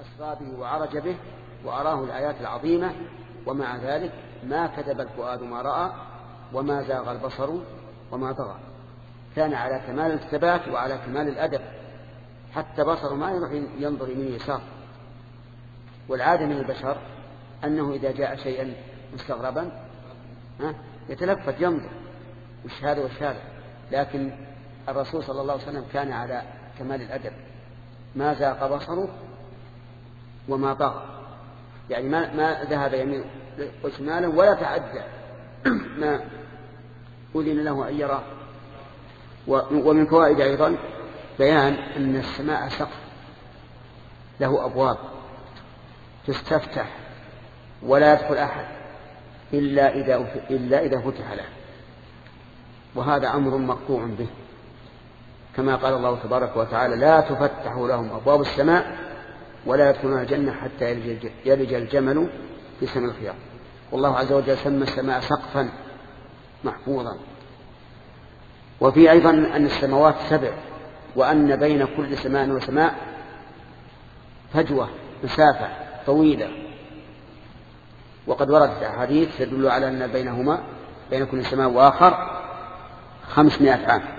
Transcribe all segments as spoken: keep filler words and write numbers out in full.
أسرى به وعرج به وأراه الآيات العظيمة، ومع ذلك ما كذب الفؤاد ما رأى وما زاغ البصر وما طغى. كان على كمال الثبات وعلى كمال الأدب، حتى بصره ما يروح ينظر يمين يسار. والعادة من البشر أنه إذا جاء شيئا مستغربا يتلفت ينظر وش هذا وش هذا، لكن الرسول صلى الله عليه وسلم كان على كمال الأدب، ما زاغ بصره وما طغى، يعني ما, ما ذهب يمين وشمالا ولا تعدى ما أذن له أن يرى. ومن فوائد أيضا بيان أن السماء سقف له أبواب تستفتح ولا يدخل أحد إلا إذا, إلا إذا فتح له، وهذا أمر مقطوع به، كما قال الله تبارك وتعالى: لا تفتح لهم أبواب السماء ولا يدخلون الجنة حتى يلج الجمل في سم الخياط. والله عز وجل سمى السماء سقفا محفوظا. وفي أيضا أن السماوات سبع، وأن بين كل سماء وسماء فجوة مسافة طويلة، وقد وردت أحاديث تدل على أن بينهما بين كل سماء وآخر خمسمائة عام.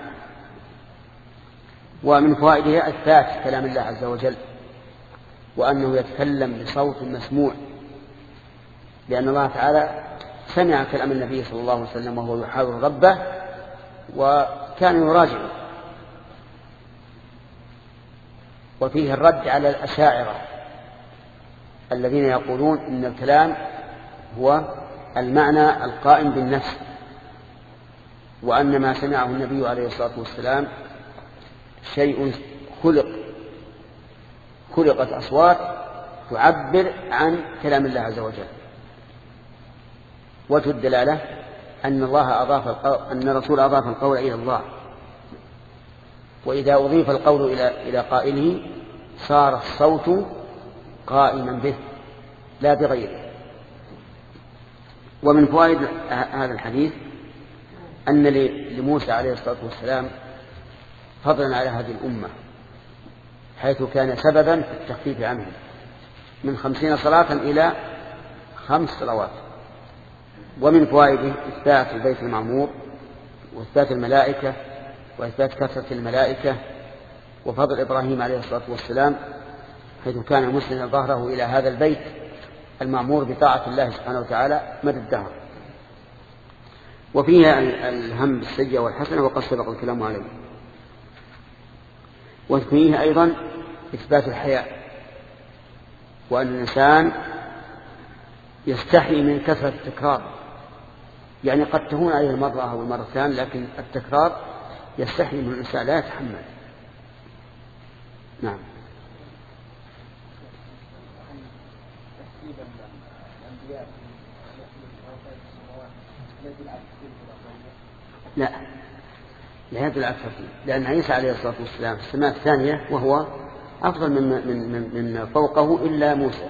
ومن فوائدها إثبات كلام الله عز وجل، وأنه يتكلم بصوت مسموع، لأن الله تعالى سمع كلام النبي صلى الله عليه وسلم وهو يحاور ربه وكان يراجعه. وفيه الرد على الأشاعرة الذين يقولون إن الكلام هو المعنى القائم بالنفس، وأن ما سمعه النبي عليه الصلاة والسلام شيء خلق خلقت أصوات تعبر عن كلام الله عز وجل. وجه الدلالة أن الله أضاف القول، أن الرسول أضاف القول إلى الله، وإذا أضيف القول إلى إلى قائله صار الصوت قائما به لا بغيره. ومن فوائد هذا الحديث أن لموسى عليه الصلاة والسلام فضلا على هذه الأمة، حيث كان سببا في التخفيف عنه من خمسين صلاة إلى خمس صلوات. ومن فوائده إثبات البيت المعمور وإثبات الملائكة وإثبات كثرة الملائكة، وفضل إبراهيم عليه الصلاة والسلام حيث كان مسلما ظهره إلى هذا البيت المعمور بطاعة الله سبحانه وتعالى مدى الدهر. وفيها الهم بالسيئة والحسنة وقد سبق الكلام عليه. وفيه أيضا إثبات الحياء، وأن الإنسان يستحي من كثرة التكرار، يعني قد تهون عليه المرة أو المرتان، لكن التكرار يستحي من الإنسان لا يتحمل. نعم. لا لا يدل على الترتيب، لأن عيسى عليه الصلاة والسلام في السماء الثانية وهو أفضل من, من, من, من فوقه إلا موسى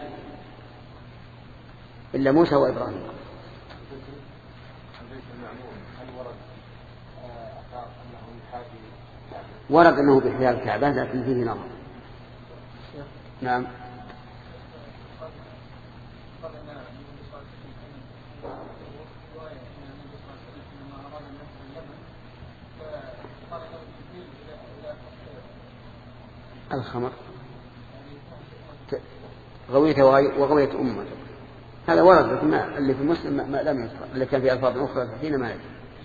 إلا موسى وإبراهيم. ورد أنه بحياة الكعبة لكن فيه نظر. نعم. الخمر غويته وغوية أمة هذا ورد، لكن ما اللي في مسلم ما لم يذكر، اللي كان في ألفاظ أخرى حين ما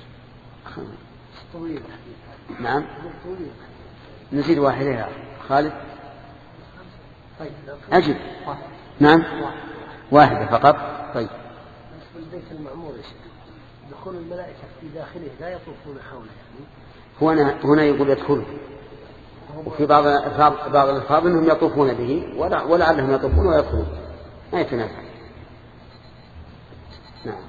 يذكر. نعم. نزيد واحدة يا خالد. أجل. نعم واحدة فقط. طيب. البيت المعمور دخول الملائكة في داخله لا يطوفون حوله، هنا هنا يقول يدخل، وفي بعض بعض الألفاظ أنهم يطوفون به ولعلهم يطوفون ويدخلون، ما يتنافى. نعم.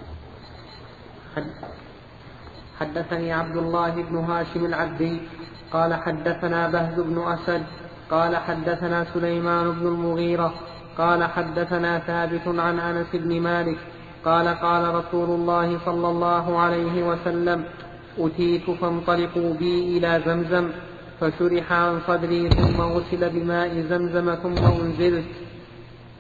حدثني عبد الله بن هاشم العبدي قال حدثنا بهز بن أسد قال حدثنا سليمان بن المغيرة قال حدثنا ثابت عن أنس بن مالك قال قال رسول الله صلى الله عليه وسلم: أتيت فانطلقوا بي إلى زمزم، فشرح عن صدري ثم غسل بماء زمزم ثم أنزلت،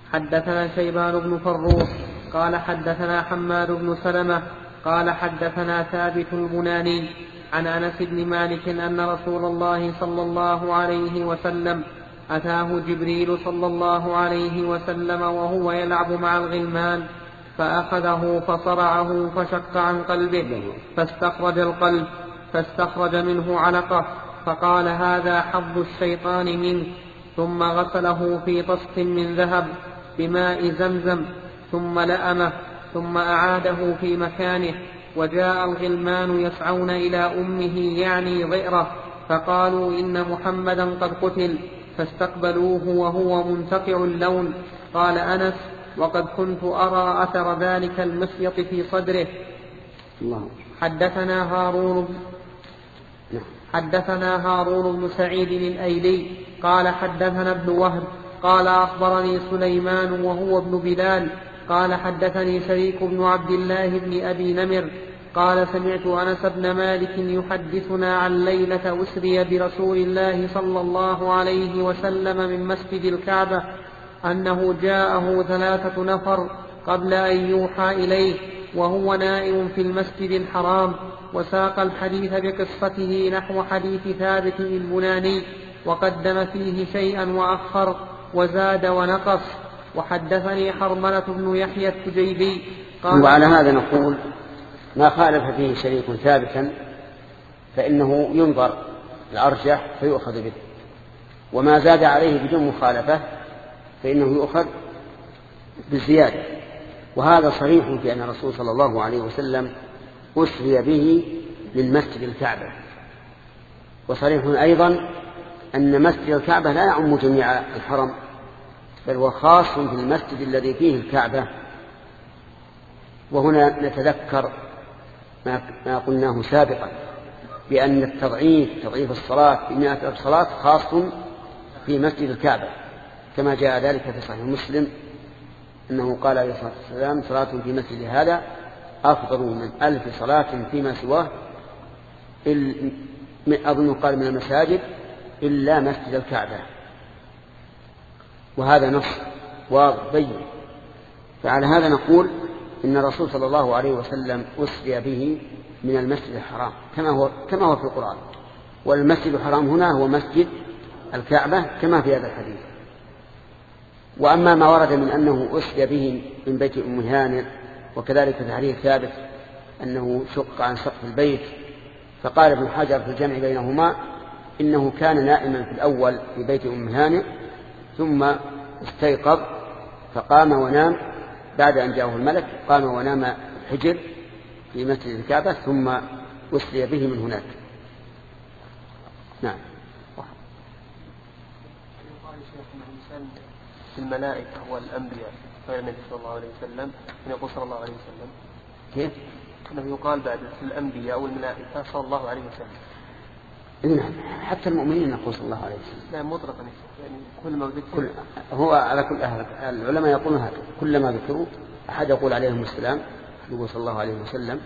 حدثنا شيبان بن فروخ قال حدثنا حماد بن سلمة قال حدثنا ثابت البناني عن أنس بن مالك أن رسول الله صلى الله عليه وسلم أتاه جبريل صلى الله عليه وسلم وهو يلعب مع الغلمان فأخذه فصرعه فشق عن قلبه فاستخرج القلب فاستخرج منه علقة فقال هذا حظ الشيطان منه، ثم غسله في طست من ذهب بماء زمزم ثم لأمه ثم أعاده في مكانه. وجاء الغلمان يسعون إلى أمه يعني ضئره فقالوا إن محمدا قد قتل فاستقبلوه وهو منتقع اللون. قال أنس وقد كنت أرى أثر ذلك المسيط في صدره. حدثنا هارون حدثنا هارون بن سعيد الأيلي قال حدثنا ابن وهب قال أخبرني سليمان وهو ابن بلال قال حدثني شريك بن عبد الله بن أبي نمر قال سمعت أنس بن مالك يحدثنا عن ليلة أسري برسول الله صلى الله عليه وسلم من مسجد الكعبة أنه جاءه ثلاثة نفر قبل أن يوحى إليه وهو نائم في المسجد الحرام، وساق الحديث بقصته نحو حديث ثابت البناني وقدم فيه شيئا وأخر وزاد ونقص. وحدثني حرملة بن يحيى التجيبي قال وعلى هذا نقول ما خالف فيه شريك ثابتا فإنه ينظر الأرجح فيؤخذ به، وما زاد عليه بدون مخالفة فإنه يؤخذ بالزيادة. وهذا صريح في أن الرسول صلى الله عليه وسلم أسري به من مسجد الكعبة، وصريح أيضا أن مسجد الكعبة لا يعم جميع الحرم بل هو خاص في المسجد الذي فيه الكعبة. وهنا نتذكر ما قلناه سابقا بأن التضعيف تضعيف الصلاة بمئة ألف صلاة خاص في مسجد الكعبة، كما جاء ذلك في صحيح مسلم أنه قال عليه الصلاة والسلام صلاة في مسجد هذا أفضل من ألف صلاة فيما سواه، أظن قال من المساجد إلا مسجد الكعبة. وهذا نص واضح بين. فعلى هذا نقول إن الرسول صلى الله عليه وسلم أسري به من المسجد الحرام كما هو, كما هو في القرآن، والمسجد الحرام هنا هو مسجد الكعبة كما في هذا الحديث. وأما ما ورد من أنه أسري به من بيت أم هانئ وكذلك في حديث ثابت أنه شق عن سقف البيت، فقال ابن حجر في الجمع بينهما إنه كان نائما في الأول في بيت أم هانئ ثم استيقظ فقام ونام بعد أن جاءه الملك، قام ونام الحجر في مسجد الكعبة ثم أسري به من هناك. نعم. الملائكة والأنبياء غير النبي صلى الله عليه وسلم يقول صلى الله عليه وسلم كيف؟ أنه يقال بعد الأنبياء والملائكة صلى الله عليه وسلم. نعم حتى المؤمنين يقول صلى الله عليه وسلم. لا مطلقا يعني كل ما ذكر كل هو على كل أهل العلماء يقولون هذا كلما ذكروا أحد يقول عليهم السلام يقول صلى الله عليه وسلم.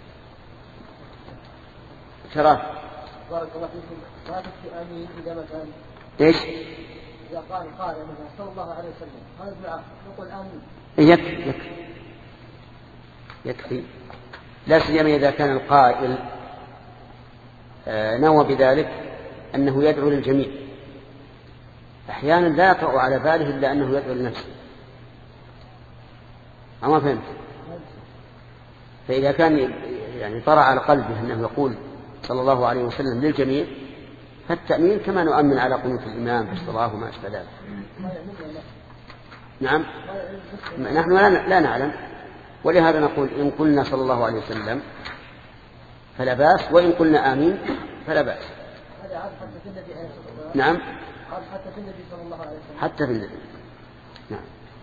شرف بارك الله فيكم. ما تكفي آمين إذا مثلا إيش؟ إذا قال قال مثلا صلى الله عليه وسلم هذا الدعاء نقول آمين. يكفي يكفي يكفي لا سيما إذا كان القائل نوى بذلك أنه يدعو للجميع. أحيانا لا يطرأ على باله إلا أنه يدعو لنفسه. أما فهمت؟ فإذا كان يعني طرأ على قلبه أنه يقول صلى الله عليه وسلم للجميع فالتأمين كما نؤمن على قنوت الإمام في الصلاة وما أشبه ذلك. نعم نحن لا نعلم، ولهذا نقول إن قلنا صلى الله عليه وسلم فلا بأس، وإن قلنا آمين فلا بأس. نعم حتى في النبي صلى الله عليه وسلم حتى في النبي. نعم.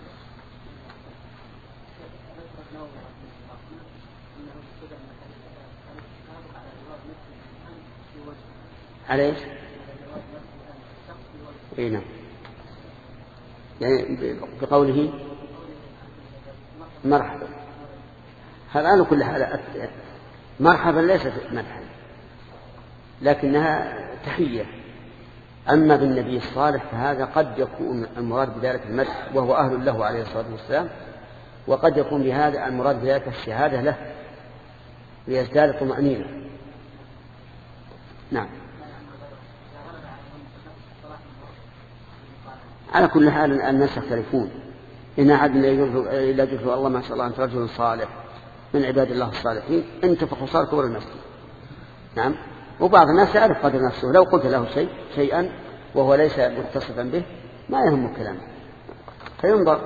على ايش؟ اي نعم يعني بقوله مرحبا. هذا كل هذا مرحبا ليست مدحا لكنها تحية أما بالنبي الصالح فهذا قد يكون المراد بذلك المدح وهو أهل له عليه الصلاة والسلام، وقد يكون بهذا المراد بذلك الشهادة له ليزداد طمأنينة. نعم. على كل حال الناس يختلفون، إن أحد إلا يقول الله ما شاء الله أنت رجل صالح من عباد الله الصالحين أنت فخسار كبر المسجد. نعم. وبعض الناس يعرف قدر نفسه، لو قلت له شيء شيئا وهو ليس متصفا به ما يهم كلامه فينظر.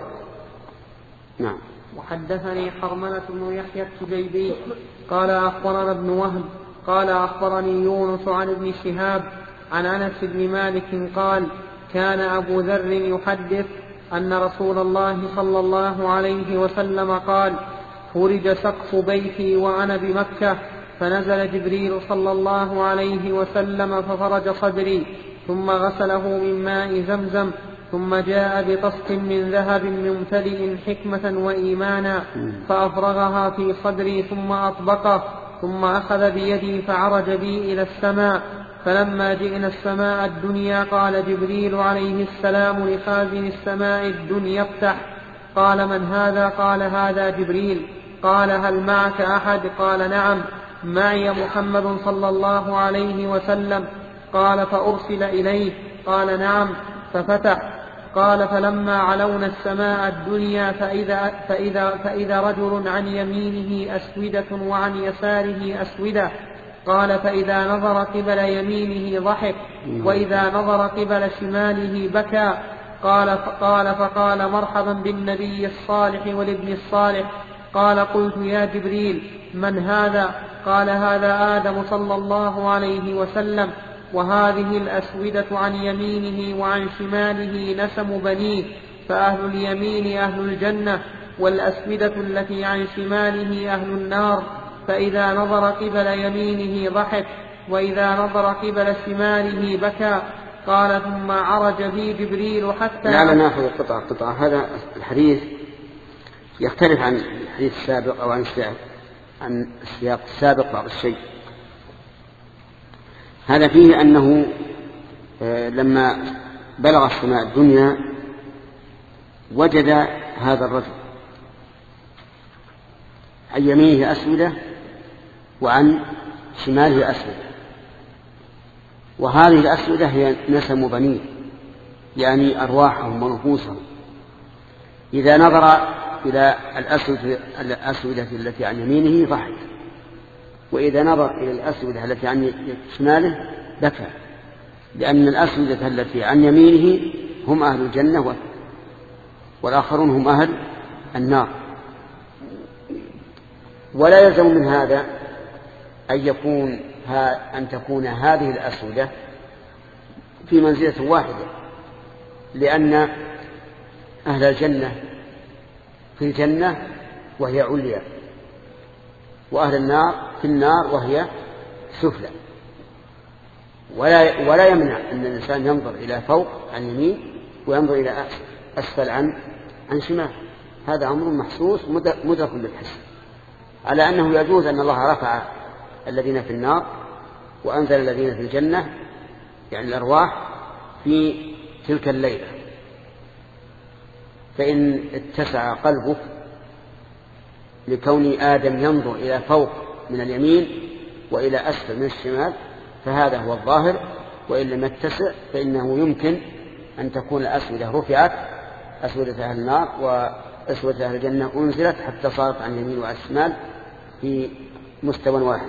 نعم. وحدثني حرملة بن يحيى التجيبي قال أخبرنا ابن وهب قال أخبرني يونس عن ابن شهاب عن أنس بن مالك قال كان أبو ذر يحدث أن رسول الله صلى الله عليه وسلم قال فرج سقف بيتي وأنا بمكة فنزل جبريل صلى الله عليه وسلم ففرج صدري ثم غسله من ماء زمزم ثم جاء بطست من ذهب ممتلئ حكمة وإيمانا فأفرغها في صدري ثم أطبقه ثم أخذ بيدي فعرج بي إلى السماء. فلما جئنا السماء الدنيا قال جبريل عليه السلام لخازن السماء الدنيا افتح. قال من هذا؟ قال هذا جبريل. قال هل معك أحد؟ قال نعم معي محمد صلى الله عليه وسلم. قال فأرسل إليه؟ قال نعم ففتح. قال فلما علونا السماء الدنيا فإذا, فإذا, فإذا رجل عن يمينه أسودة وعن يساره أسودة. قال فإذا نظر قبل يمينه ضحك وإذا نظر قبل شماله بكى. قال, قال فقال مرحبا بالنبي الصالح والابن الصالح. قال قلت يا جبريل من هذا؟ قال هذا آدم صلى الله عليه وسلم وهذه الأسودة عن يمينه وعن شماله نسم بنيه فأهل اليمين أهل الجنة والأسودة التي عن شماله أهل النار. فإذا نظر قبل يمينه ضحك وإذا نظر قبل شماله بكى. قال ثم عرج بي جبريل حتى لا نأخذ قطعة قطعة. هذا الحديث يختلف عن الحديث السابق أو عن السياق عن السياق السابق بعض الشيء. هذا فيه أنه لما بلغ السماء الدنيا وجد هذا الرجل عن يمينه أسودة وعن شماله أسودة، وهذه الأسودة هي نسم بنيه يعني أرواحهم ونفوسهم. إذا نظر إلى الأسودة التي عن يمينه ضحك وإذا نظر إلى الأسودة التي عن شماله بكى، لأن الأسودة التي عن يمينه هم أهل الجنة والآخرون هم أهل النار. ولا يلزم من هذا أن يكون أن تكون هذه الأسودة في منزلة واحدة، لأن أهل الجنة في الجنة وهي عليا وأهل النار في النار وهي سفلى. ولا, ولا يمنع أن الإنسان ينظر إلى فوق عن يمين وينظر إلى أسفل عن, عن شمال. هذا أمر محسوس مدرك بالحس، على أنه يجوز أن الله رفع الذين في النار وأنزل الذين في الجنة يعني الأرواح في تلك الليلة. فإن اتسع قلبك لكون آدم ينظر إلى فوق من اليمين وإلى أسفل من الشمال فهذا هو الظاهر، وإن لم يتسع فإنه يمكن أن تكون الأسودة رفعت أسودة أهل النار وأسودة أهل الجنة أنزلت حتى صارت عن يمين وعن الشمال في مستوى واحد.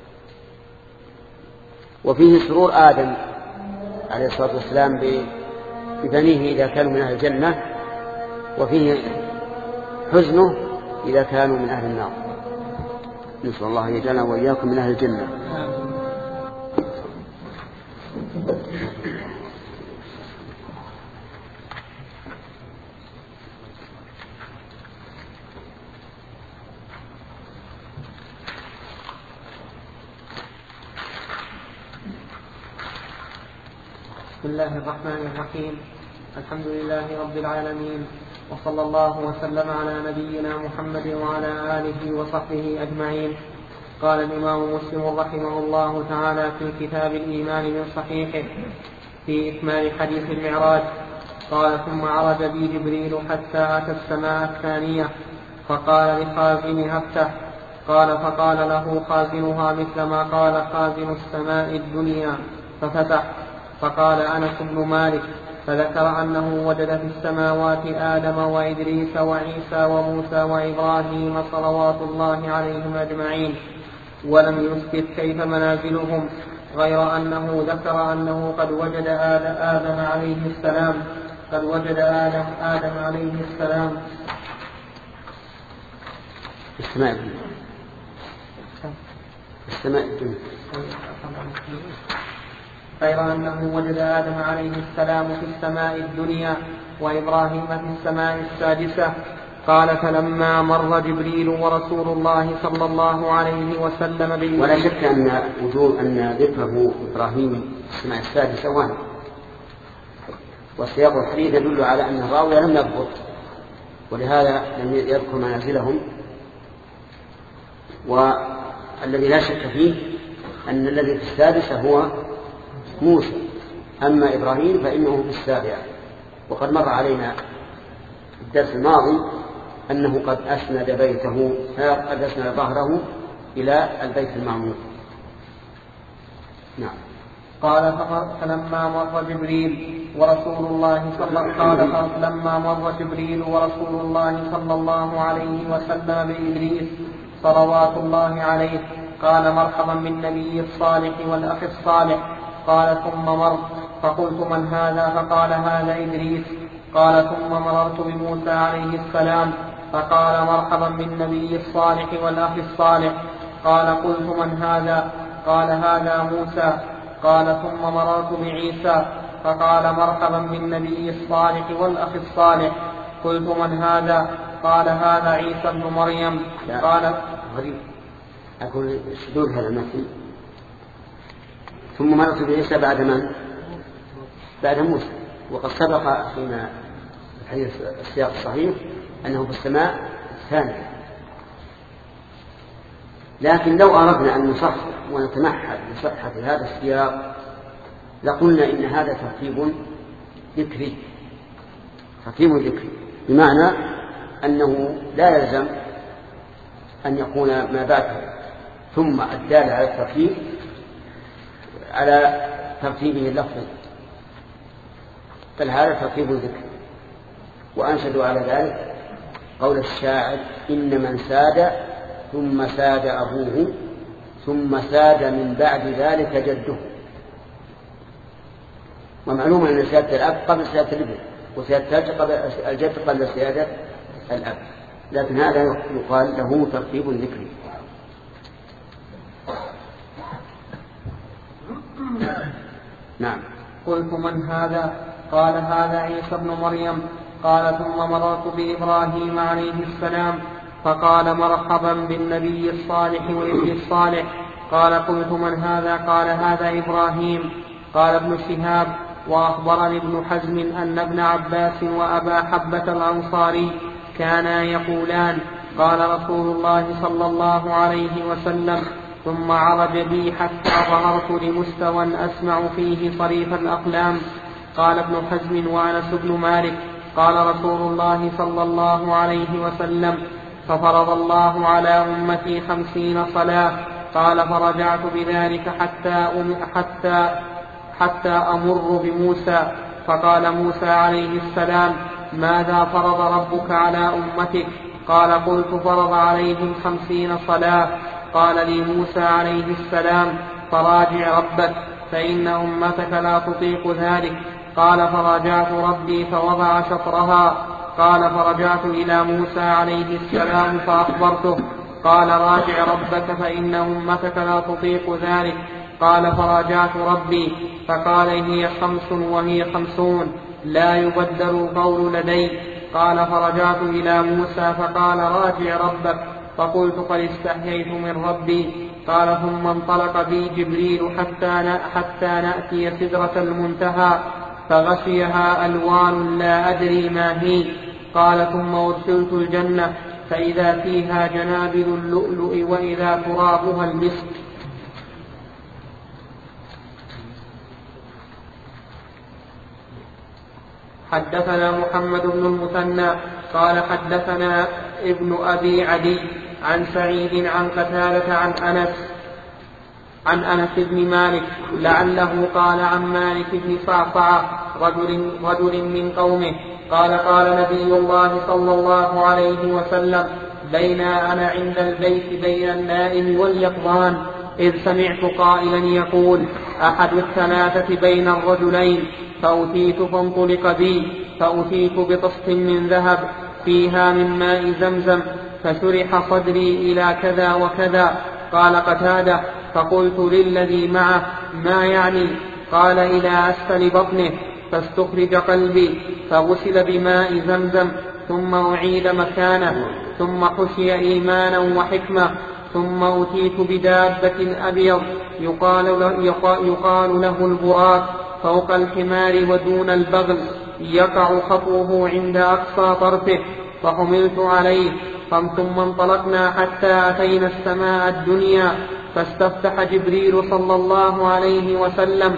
وفيه سرور آدم عليه الصلاة والسلام ببنيه إذا كانوا من أهل الجنة، وفيه حزنه إذا كانوا من أهل النار. نسأل الله أن يجعلنا وإياكم من أهل الجنة. بسم الله الرحمن الرحيم. الحمد لله رب العالمين، وصلى الله وسلم على نبينا محمد وعلى آله وصحبه أجمعين. قال الإمام مسلم رحمه الله تعالى في كتاب الإيمان من صحيحه: في إكمال حديث المعراج. قال ثم عرج بي جبريل حتى أتى السماء الثانية فقال لخازنها افتح. قال فقال له خازنها مثل ما قال خازن السماء الدنيا ففتح. فقال أنس بن مالك فذكر أنه وجد في السماوات آدم وإدريس وعيسى وموسى وإبراهيم صلوات الله عليهم أجمعين، ولم يثبت كيف منازلهم، غير أنه ذكر أنه قد وجد آدم عليه السلام قد وجد آدم, آدم عليه السلام في السماء الدنيا السماء الدنيا غير أنه وجد آدم عليه السلام في السماء الدنيا وإبراهيم في السماء السادسة. قال فلما مر جبريل ورسول الله صلى الله عليه وسلم بالمدينة. ولا شك أن وجود أن ذكره إبراهيم في السماء السادسة وان، والسياق الحديث يدل على أن الراوي لم يضبط، ولهذا لم يذكر منازلهم. والذي لا شك فيه أن الذي في السادسة هو موسى، أما إبراهيم فإنه في السابعة. وقد مر علينا في الدرس الماضي أنه قد أسند بيته قد أسند ظهره إلى البيت المعمور. نعم. قال فلما مر جبريل ورسول الله صلى الله فلما مر جبريل ورسول الله صلى الله عليه وسلم بإدريس صلوات الله عليه قال مرحبا بالنبي الصالح والأخ الصالح. قال ثم مر فقلت من هذا؟ فقال هذا إدريس. قال ثم مررت بموسى عليه السلام فقال مرحبا بالنبي الصالح والأخ الصالح. قال قلت من هذا؟ قال هذا موسى. قال ثم مررت بعيسى فقال مرحبا بالنبي الصالح والأخ الصالح. قلت من هذا؟ قال هذا عيسى بن مريم. قال غريب أقول شدود هذا المثل. ثم مررت بعيسى بعد من؟ بعد موسى. وقد سبق فيما الحديث السياق الصحيح أنه في السماء الثانية. لكن لو أردنا أن نصحح ونتمحل بصحة هذا السياق لقلنا إن هذا ترتيب ذكري ترتيب ذكري بمعنى أنه لا يلزم أن يكون ما بعده ثم الدال على الترتيب على ترتيبه اللفظي، بل هذا ترتيب ذكري. وأنشد على ذلك قول الشاعر إن من ساد ثم ساد أبوه ثم ساد من بعد ذلك جده. ومعلوم أن سيادة الأب قبل سيادة الابن، وسيادة الجد قبل سيادة الأب، لكن هذا يقال له ترتيب ذكري. نعم. قلت من هذا؟ قال هذا عيسى بن مريم. قال ثم مررت بإبراهيم عليه السلام فقال مرحبا بالنبي الصالح والابن الصالح. قال قلت من هذا؟ قال هذا إبراهيم. قال ابن شهاب وأخبرني ابن حزم أن ابن عباس وأبا حبة الأنصاري كانا يقولان قال رسول الله صلى الله عليه وسلم ثم عرج بي حتى ظهرت لمستوى أسمع فيه صريف الأقلام. قال ابن حزم وأنس بن مالك قال رسول الله صلى الله عليه وسلم ففرض الله على أمتي خمسين صلاة. قال فرجعت بذلك حتى, أم حتى, حتى أمر بموسى فقال موسى عليه السلام ماذا فرض ربك على أمتك؟ قال قلت فرض عليهم خمسين صلاة. قال لي موسى عليه السلام فراجع ربك فإن أمتك لا تطيق ذلك. قال فراجعت ربي فوضع شطرها. قال فرجعت إلى موسى عليه السلام فأخبرته. قال راجع ربك فإن أمتك لا تطيق ذلك. قال فراجعت ربي فقال هي خمس وهي خمسون لا يبدل القول لدي. قال فرجعت إلى موسى فقال راجع ربك فقلت قد استحييت من ربي. قال ثم انطلق بي جبريل حتى, حتى نأتي سدرة المنتهى فغشيها ألوان لا أدري ما هي. قال ثم أرسلت الجنة فإذا فيها جنابل اللؤلؤ وإذا ترابها المسك. حدثنا محمد بن المثنى قال حدثنا ابن أبي عدي عن سعيد عن قتادة عن أنس عن أنس بن مالك لعله قال عن مالك بن صعصعة رجل, رجل من قومه قال قال نبي الله صلى الله عليه وسلم بين أنا عند البيت بين النائم واليقظان إذ سمعت قائلا يقول أحد الثلاثة بين الرجلين فأتيت فانطلق بي فأتيت بطست من ذهب فيها من ماء زمزم فشرح صدري إلى كذا وكذا. قال قتادة فقلت للذي معه ما يعني؟ قال إلى أسفل بطنه فاستخرج قلبي فغسل بماء زمزم ثم أعيد مكانه ثم حشي إيمانا وحكمة ثم أتيت بدابة أبيض يقال له, يقال له البراك فوق الحمار ودون البغل يقع خطوه عند أقصى طرفه فحملت عليه ثم انطلقنا حتى أتينا السماء الدنيا فاستفتح جبريل صلى الله عليه وسلم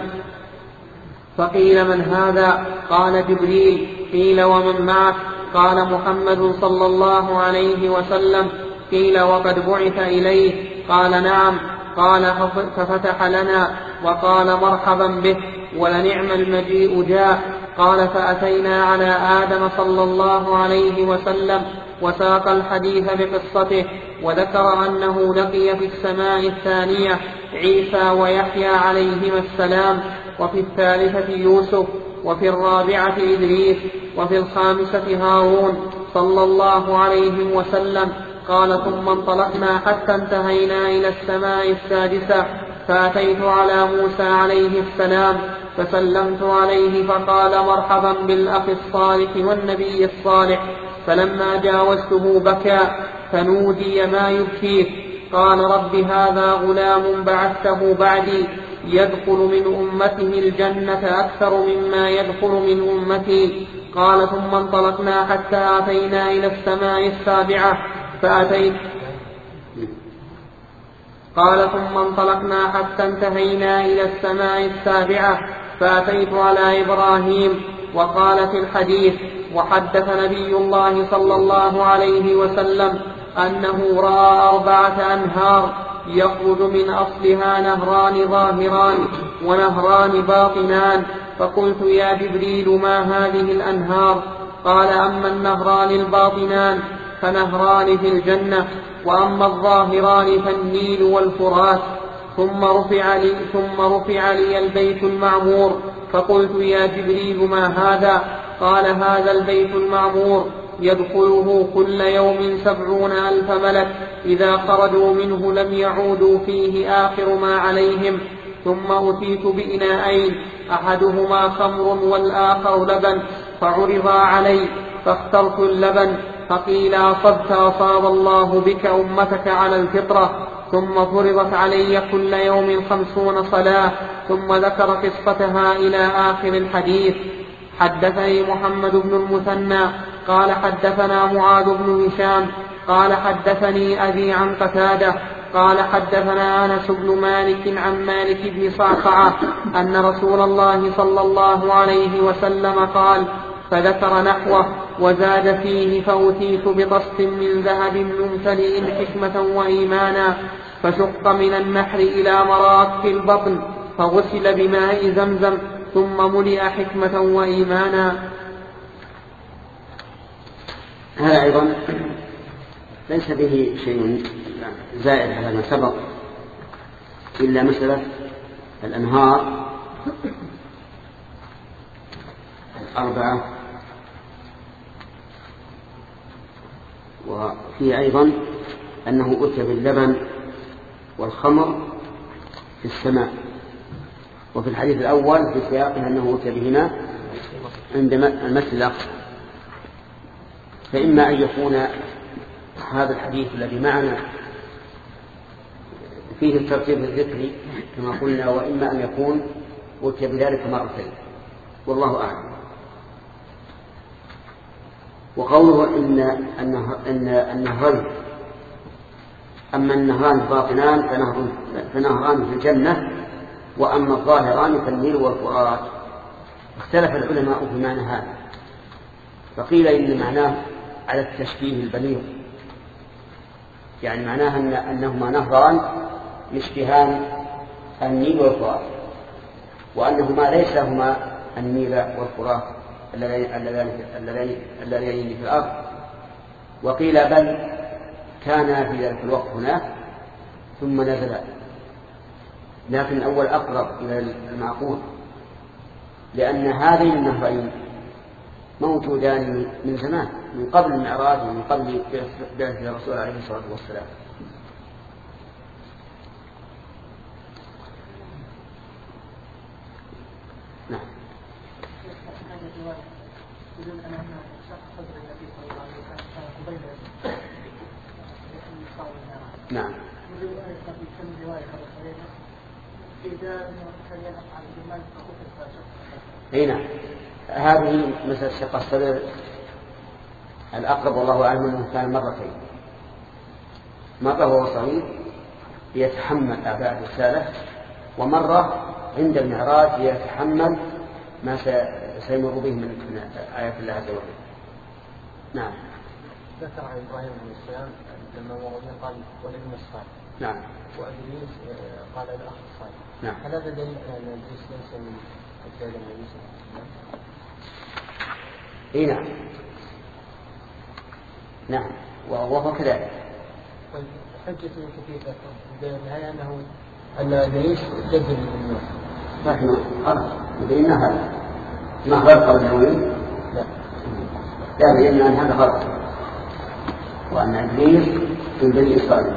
فقيل من هذا؟ قال جبريل. قيل ومن معك؟ قال محمد صلى الله عليه وسلم. قيل وقد بعث إليه؟ قال نعم. قال ففتح لنا وقال مرحبا به ولنعم المجيء جاء. قال فأتينا على آدم صلى الله عليه وسلم وساق الحديث بقصته وذكر أنه لقي في السماء الثانية عيسى ويحيى عليهما السلام وفي الثالثة يوسف وفي الرابعة إدريس وفي الخامسة هارون صلى الله عليه وسلم. قال ثم انطلقنا حتى انتهينا إلى السماء السادسة فأتيت على موسى عليه السلام فسلمت عليه فقال مرحبا بالأخ الصالح والنبي الصالح. فلما جاوزته بكى فنودي ما يبكيه؟ قال رب هذا غلام بعثته بعدي يدخل من أمته الجنة أكثر مما يدخل من أمتي. قال ثم انطلقنا حتى أتينا إلى السماء السابعة فأتيت قال ثم انطلقنا حتى انتهينا إلى السماء السابعة فأتيت على إبراهيم. وقال في الحديث وحدث نبي الله صلى الله عليه وسلم أنه رأى أربعة أنهار يخرج من أصلها نهران ظاهران ونهران باطنان. فقلت يا جبريل ما هذه الأنهار؟ قال أما النهران الباطنان فنهران في الجنة وأما الظاهران فالنيل والفرات. ثم رفع لي, ثم رفع لي البيت المعمور فقلت يا جبريل ما هذا؟ قال هذا البيت المعمور يدخله كل يوم سبعون ألف ملك إذا خرجوا منه لم يعودوا فيه آخر ما عليهم. ثم أتيت بإناءين أحدهما خمر والآخر لبن فعرضا علي فاخترت اللبن فقيل أصبت أصاب الله بك أمتك على الفطرة. ثم فرضت علي كل يوم خمسون صلاة. ثم ذكر قصتها إلى آخر الحديث. حدثني محمد بن المثنى قال حدثنا معاذ بن هشام قال حدثني أبي عن قتادة قال حدثنا أنس بن مالك عن مالك بن صعصعة أن رسول الله صلى الله عليه وسلم قال فذكر نحوه وزاد فيه فأتيت بطست من ذهب ممتلئ حكمة وإيمانا فشق من النحر إلى مراك البطن فغسل بماء زمزم ثم ملئ حكمة وإيمانا. هذا أيضا ليس به شيء زائد على ما سبق إلا مسألة الأنهار الأربعة. وفيه أيضا أنه أتى باللبن والخمر في السماء. وفي الحديث الأول في سياقه أنه أتى بهما عند المسجد الأقصى. فإما أن يكون هذا الحديث الذي معنا فيه الترتيب الذكري كما قلنا، وإما أن يكون أتي بذلك مرتين، والله أعلم. وقوله إن أن النهرين أما النهران الباطنان فنهران في الجنة وأما الظاهران فالنيل والفرات. اختلف العلماء في معنى هذا، فقيل إن معناه على التشبيه البليغ، يعني معناه أن أنهما نهران يشبهان النيل والفرات، وأنهما ليس هما النيل والفرات اللذين في الأرض. وقيل بل كانا في ذلك الوقت هناك ثم نزلا، لكن الأول أقرب إلى المعقول، لأن هذين النهرين موجودان من زمان، من قبل المعراج ومن قبل بعثة الرسول عليه الصلاة والسلام. نعم. نعم. اي نعم، هذه مسألة شق الصدر الأقرب والله أعلم أنه كان مرتين، مرة وهو صغير يتحمل أعباء الرسالة، ومرة عند المعراج يتحمل ما سيمر به من آيات الله عز وجل. نعم. ذكر عن إبراهيم عليه السلام لما مرضي قال والابن الصالح. نعم. وإدريس قال الأخ الصالح. نعم. هل هذا دليل على أن إدريس ليس من أجيال النبي صلى الله عليه وسلم؟ إيه نعم. نعم وهو كذلك. حجة كثيرة في النهاية أنه أن إدريس جد للنوح. لكن خلاص بدينا هذا ما غلق النووي. لا. لا لأن أن هذا غلط، وأن إدريس من بني إسرائيل.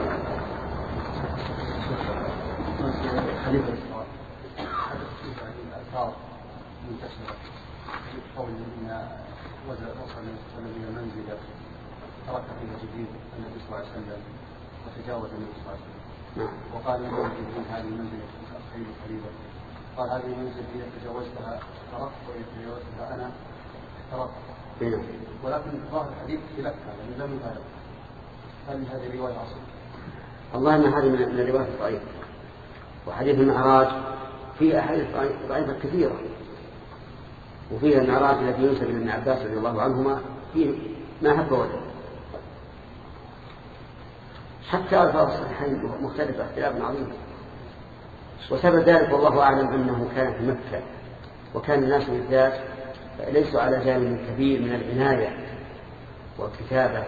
خليفة الإسراء حدث فيه هذه الآثار منتشرة قول إن وصل إلى منزلة ترك فيها جبريل النبي صلى الله عليه وسلم وتجاوز النبي صلى الله عليه وسلم. نعم. وقال له جبريل هذه المنزلة خير خليفة، قال هذه المنزلة إذا تجاوزتها تركت وإذا تجاوزتها أنا تركت. ولكن ظاهر الحديث خلاف هذا لم يبالغ. هل هذه رواية أصل؟ والله أن هذه من الروايات الضعيفة، وحديث المعراج فيه أحاديث ضعيفة كثيرة، وفيها المعراج الذي ينسب إلى ابن عباس رضي الله عنهما فيه ما هب وجه، حتى ألفاظ الصحيحين مختلفة اختلاف عظيم. وسبب ذلك والله أعلم أنه كان في مكة، وكان الناس بالذات ليسوا على جانب كبير من العناية والكتابة،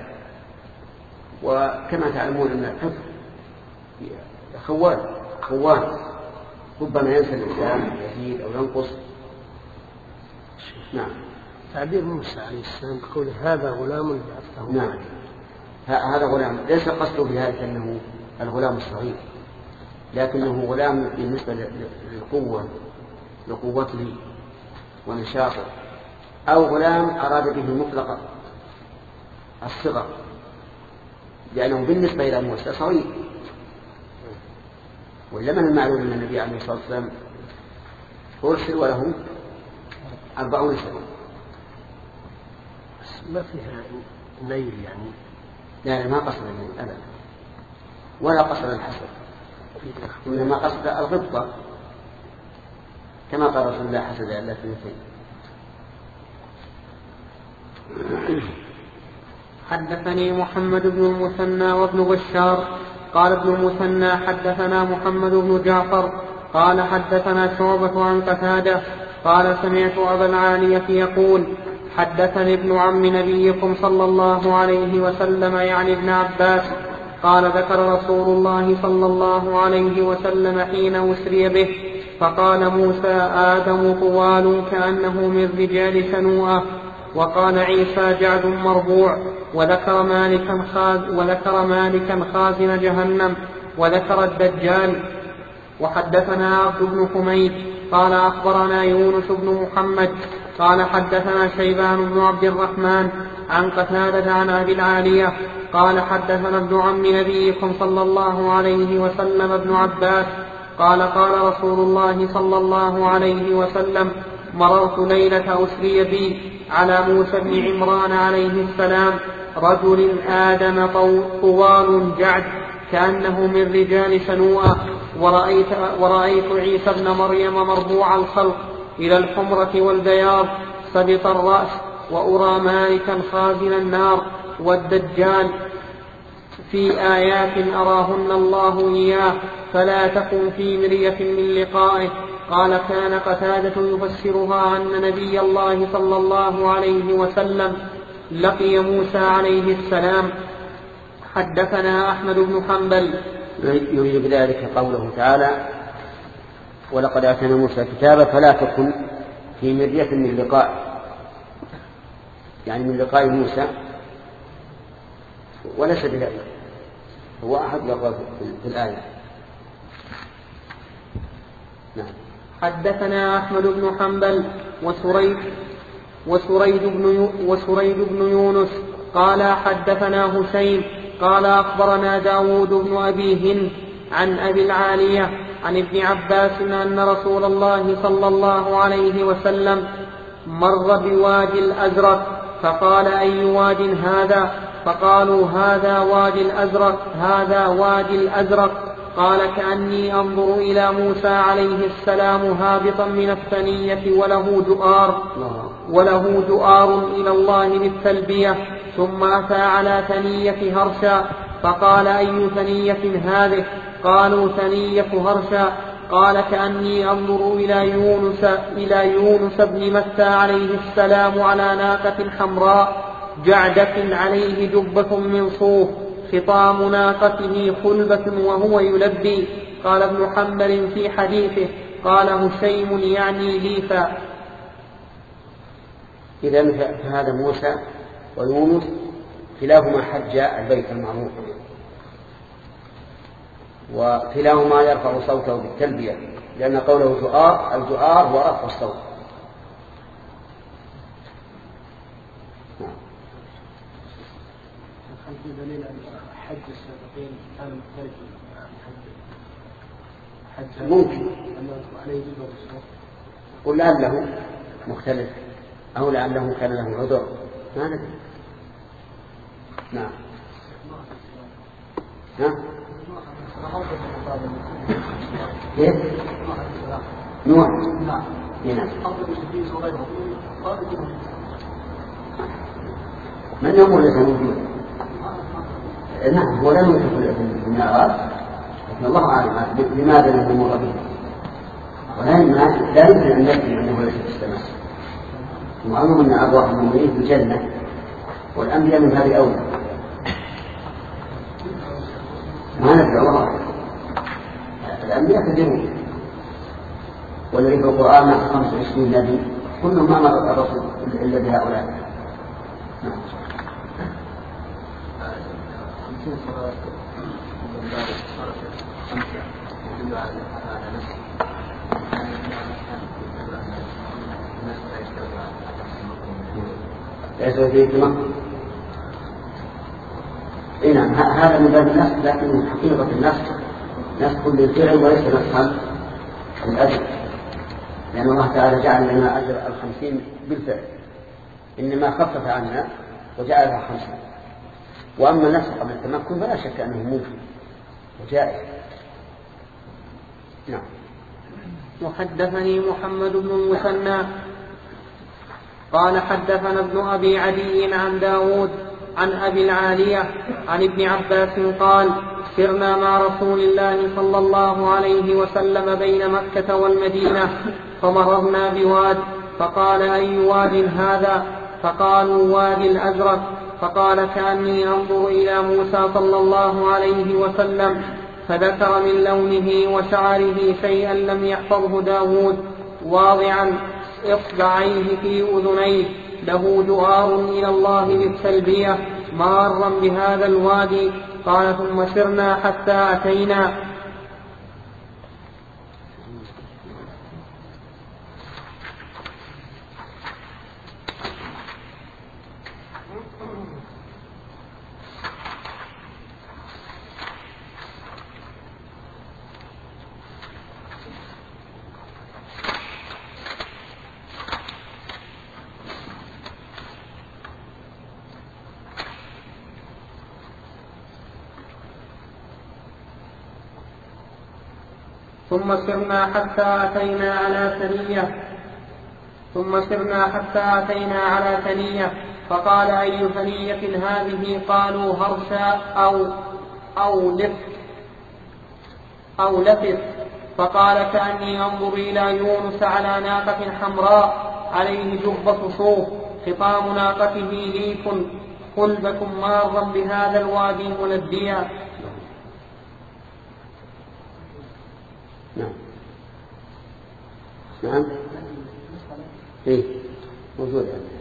وكما تعلمون أن الحفظ خوان خوان ربما ينسى الإنسان يزيد أو ينقص. نعم. تعبير موسى عليه السلام بقول هذا غلام بعثته. نعم هذا غلام، ليس قصده في هذا أنه الغلام الصغير، لكنه غلام بالنسبة للقوة لقوته ونشاطه، أو غلام أراد به مطلق الصغر، لأنه بالنسبة إلى موسى صغير. ولمن المعلوم أن النبي عليه الصلاة والسلام أرسل وله أربعون سنة. ما فيها نيل يعني؟ لا ما قصد النيل أبدا، ولا قصد الحسد، إنما قصد الغبطة، كما قال رسول الله حسد إلا اثنتين. حدثني محمد بن المثنى وابن بشار قال ابن المثنى حدثنا محمد بن جعفر قال حدثنا شعبة عن قتادة قال سمعت أبا العالية يقول حدثني ابن عم نبيكم صلى الله عليه وسلم يعني ابن عباس قال ذكر رسول الله صلى الله عليه وسلم حين أسري به فقال موسى آدم طوال كأنه من رجال شنوءة، وقال عيسى جعد مربوع، وذكر مالكا خاز وذكر مالكا خازن جهنم، وذكر الدجال. وحدثنا عبد بن حميد قال أخبرنا يونس بن محمد قال حدثنا شيبان بن عبد الرحمن عن قتادة عن أبي العالية قال حدثنا ابن عم نبيكم صلى الله عليه وسلم ابن عباس قال قال رسول الله صلى الله عليه وسلم مررت ليلة أسري بي على موسى بن عمران عليه السلام رجل آدم طوال جعد كأنه من رجال شنوءة، ورأيت, ورأيت عيسى بن مريم مربوع الخلق إلى الحمرة والبياض سبط الرأس وأرى مالكا خازن النار والدجال في آيات أراهن الله إياه فلا تكن في مرية من لقائه. قال كان قتادة يفسرها أن نبي الله صلى الله عليه وسلم لقي موسى عليه السلام. حدثنا أحمد بن حنبل. يريد بذلك قوله تعالى ولقد آتينا موسى كتابا فلا تكن في مرية من لقاء، يعني من لقاء موسى، وليس بذلك، هو أحد لغات في الآية. نعم. حدثنا أحمد بن حنبل وسريد وسريد بن وسريد بن يونس قال حدثنا هشيم قال أخبرنا داود بن أبي هند عن أبي العالية عن ابن عباس أن رسول الله صلى الله عليه وسلم مر بوادي الأزرق فقال أي واد هذا؟ فقالوا هذا وادي الأزرق هذا وادي الأزرق. قال كأني أنظر إلى موسى عليه السلام هابطا من الثنية وله دؤار وله دؤار إلى الله بالتلبية، ثم أتى على ثنية هرشا فقال أي ثنية هذه؟ قالوا ثنية هرشا. قال كأني أنظر إلى يونس إلى يونس بن متى عليه السلام على ناقة حمراء جعدة عليه جبة من صوف خطام ناقته خلبة وهو يلبي. قال ابن حنبل في حديثه قال هشيم يعني ليفا. إذا فهذا موسى ويونس كلاهما حج البيت المعمور، وكلاهما يرفع صوته بالتلبية، لأن قوله دعاء الدعاء هو رفع الصوت. في دليل أن حج السابقين كان مختلفا عن حج ممكن أنه عليه جزء الصوت، قل لعله مختلف أو لعله كان له عذر ما ندري. نعم. ها؟ كيف؟ نوح. نعم. من يوم ليس موجود؟ نعم، هو لم يكن في المعراج، لكن الله أعلم لماذا لم يمر به، ولكن لا يمكن أن يكفي أنه ليس في السماء. ومعلوم أن أرواح المؤمنين في الجنة والأنبياء من هذه أولى. ما ندري الله أعلم. الأنبياء كثيرون، والذي في القرآن خمس وعشرين نبي كلهم ما مر الرسول إلا بهؤلاء. نعم. ليس فيه اهتمام. اي نعم، هذا من باب النسخ، لكن حقيقة النسخ نسخ للفعل وليس نسخا للأجر، لأن الله تعالى جعل لنا أجر الخمسين بالفعل، إنما خفف عنا وجعلها خمسين. وأما النسخ قبل التمكن فلا شك أنه ممكن وجائز. نعم. وحدثني محمد بن المثنى قال حدثنا ابن أبي عدي عن داود عن أبي العالية عن ابن عباس قال سرنا مع رسول الله صلى الله عليه وسلم بين مكة والمدينة فمررنا بواد فقال أي واد هذا؟ فقالوا وادي الأزرق. فقال كأني أنظر إلى موسى صلى الله عليه وسلم، فذكر من لونه وشعره شيئا لم يحفظه داود واضعا إصبعيه في أذنيه له جؤار إلى الله بالتلبية مارا بهذا الوادي. قال ثم سرنا حتى أتينا ثم سرنا حتى أتينا على ثنية ثم سرنا حتى أتينا على ثنية فقال أي ثنية هذه؟ قالوا هرشا أو أو لفت أو لفت. فقال كأني أنظر إلى يونس على ناقة حمراء عليه جبة صوف خطام ناقته ليف قلبكم مارا بهذا الوادي ملديا. نعم نعم ايه موجود يعني.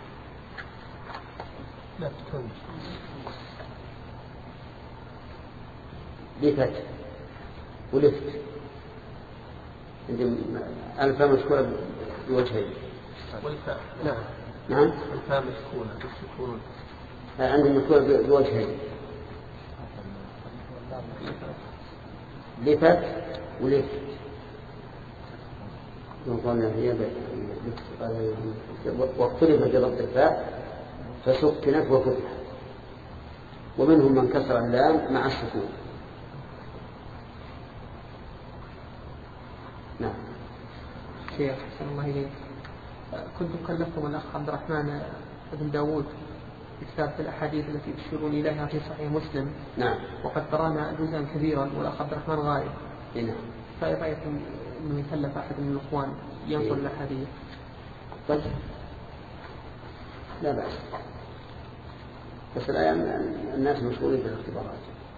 لفت ولفت عندما الفاء مشكورة بوجهين. والفاء نعم نعم الفاء مشكورة بالسكون. عندما مشكورة بوجهين لفت ولفت. قلنا هي واختلف في ضبط الفاء فسكنت وفتحت، ومنهم من كسر اللام مع السكون. نعم. شيخ أحسن الله إليك، كنت كلفتم الأخ عبد الرحمن بن داود بكتابة الأحاديث التي تشيرون إليها في صحيح مسلم. نعم. وقد قرأنا جزءا كبيرا والأخ عبد الرحمن غائب. نعم. فإيه رأيكم أنه يكلف أحد من الإخوان ينقل الأحاديث؟ طيب لا بأس، بس الآن الناس مشغولين بالاختبارات.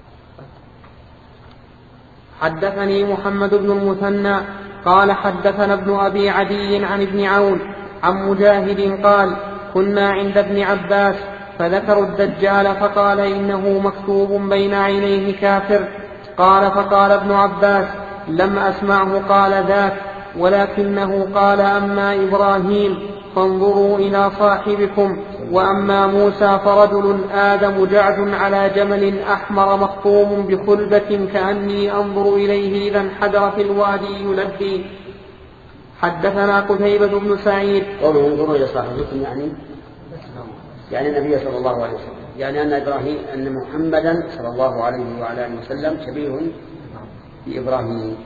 حدثني محمد بن المثنى قال حدثنا ابن أبي عدي عن ابن عون عن مجاهد قال كنا عند ابن عباس فذكروا الدجال فقال إنه مكتوب بين عينيه كافر. قال فقال ابن عباس لم أسمعه قال ذاك، ولكنه قال أما إبراهيم فانظروا إلى صاحبكم، وأما موسى فرجل آدم جعد على جمل أحمر مخطوم بخلبة كأني أنظر إليه إذا انحدر في الوادي يلبي. حدثنا قتيبة بن سعيد. قوله انظروا إلى صاحبكم يعني يعني النبي صلى الله عليه وسلم، يعني أن إبراهيم أن محمدا صلى الله عليه وعلى آله وسلم شبيه بإبراهيم.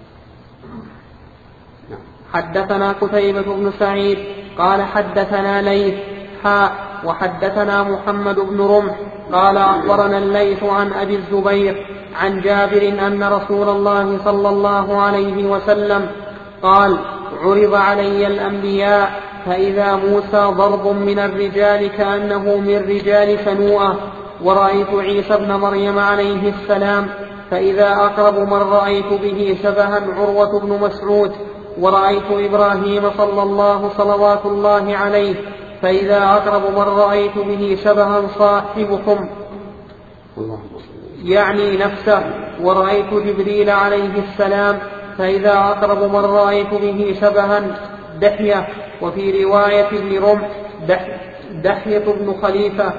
حدثنا قتيبة بن سعيد قال حدثنا ليث حاء وحدثنا محمد بن رمح قال أخبرنا الليث عن أبي الزبير عن جابر أن رسول الله صلى الله عليه وسلم قال عرض علي الأنبياء فإذا موسى ضرب من الرجال كأنه من رجال شنوءة، ورأيت عيسى ابن مريم عليه السلام فإذا أقرب من رأيت به شبها عروة بن مسعود، ورأيت إبراهيم صلى الله صلوات الله عليه فإذا أقرب من رأيت به شبها صاحبكم يعني نفسه، ورأيت جبريل عليه السلام فإذا أقرب من رأيت به شبها دحية، وفي رواية ابن رمح دحية بن خليفة.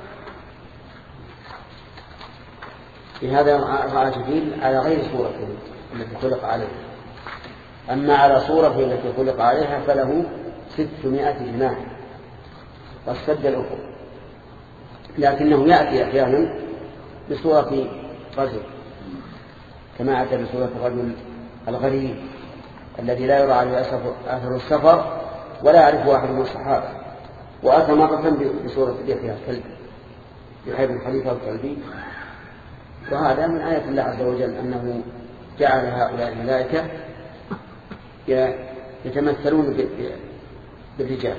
في هذا رأى جبريل على غير صورته التي خلق عليها، أما على صورته التي خلق عليها فله ستمائة جناح واشتد الأفق، لكنه يأتي أحيانا بصورة رجل كما أتى بصورة الرجل الغريب الذي لا يرى عليه أثر السفر ولا يعرف واحد من الصحابة، وأتى مرة بصورة دحية كلب يحيى بن خليفة الكلبي. وهذا من آية الله عز وجل أنه جعل هؤلاء الملائكة يتمثلون بالرجال.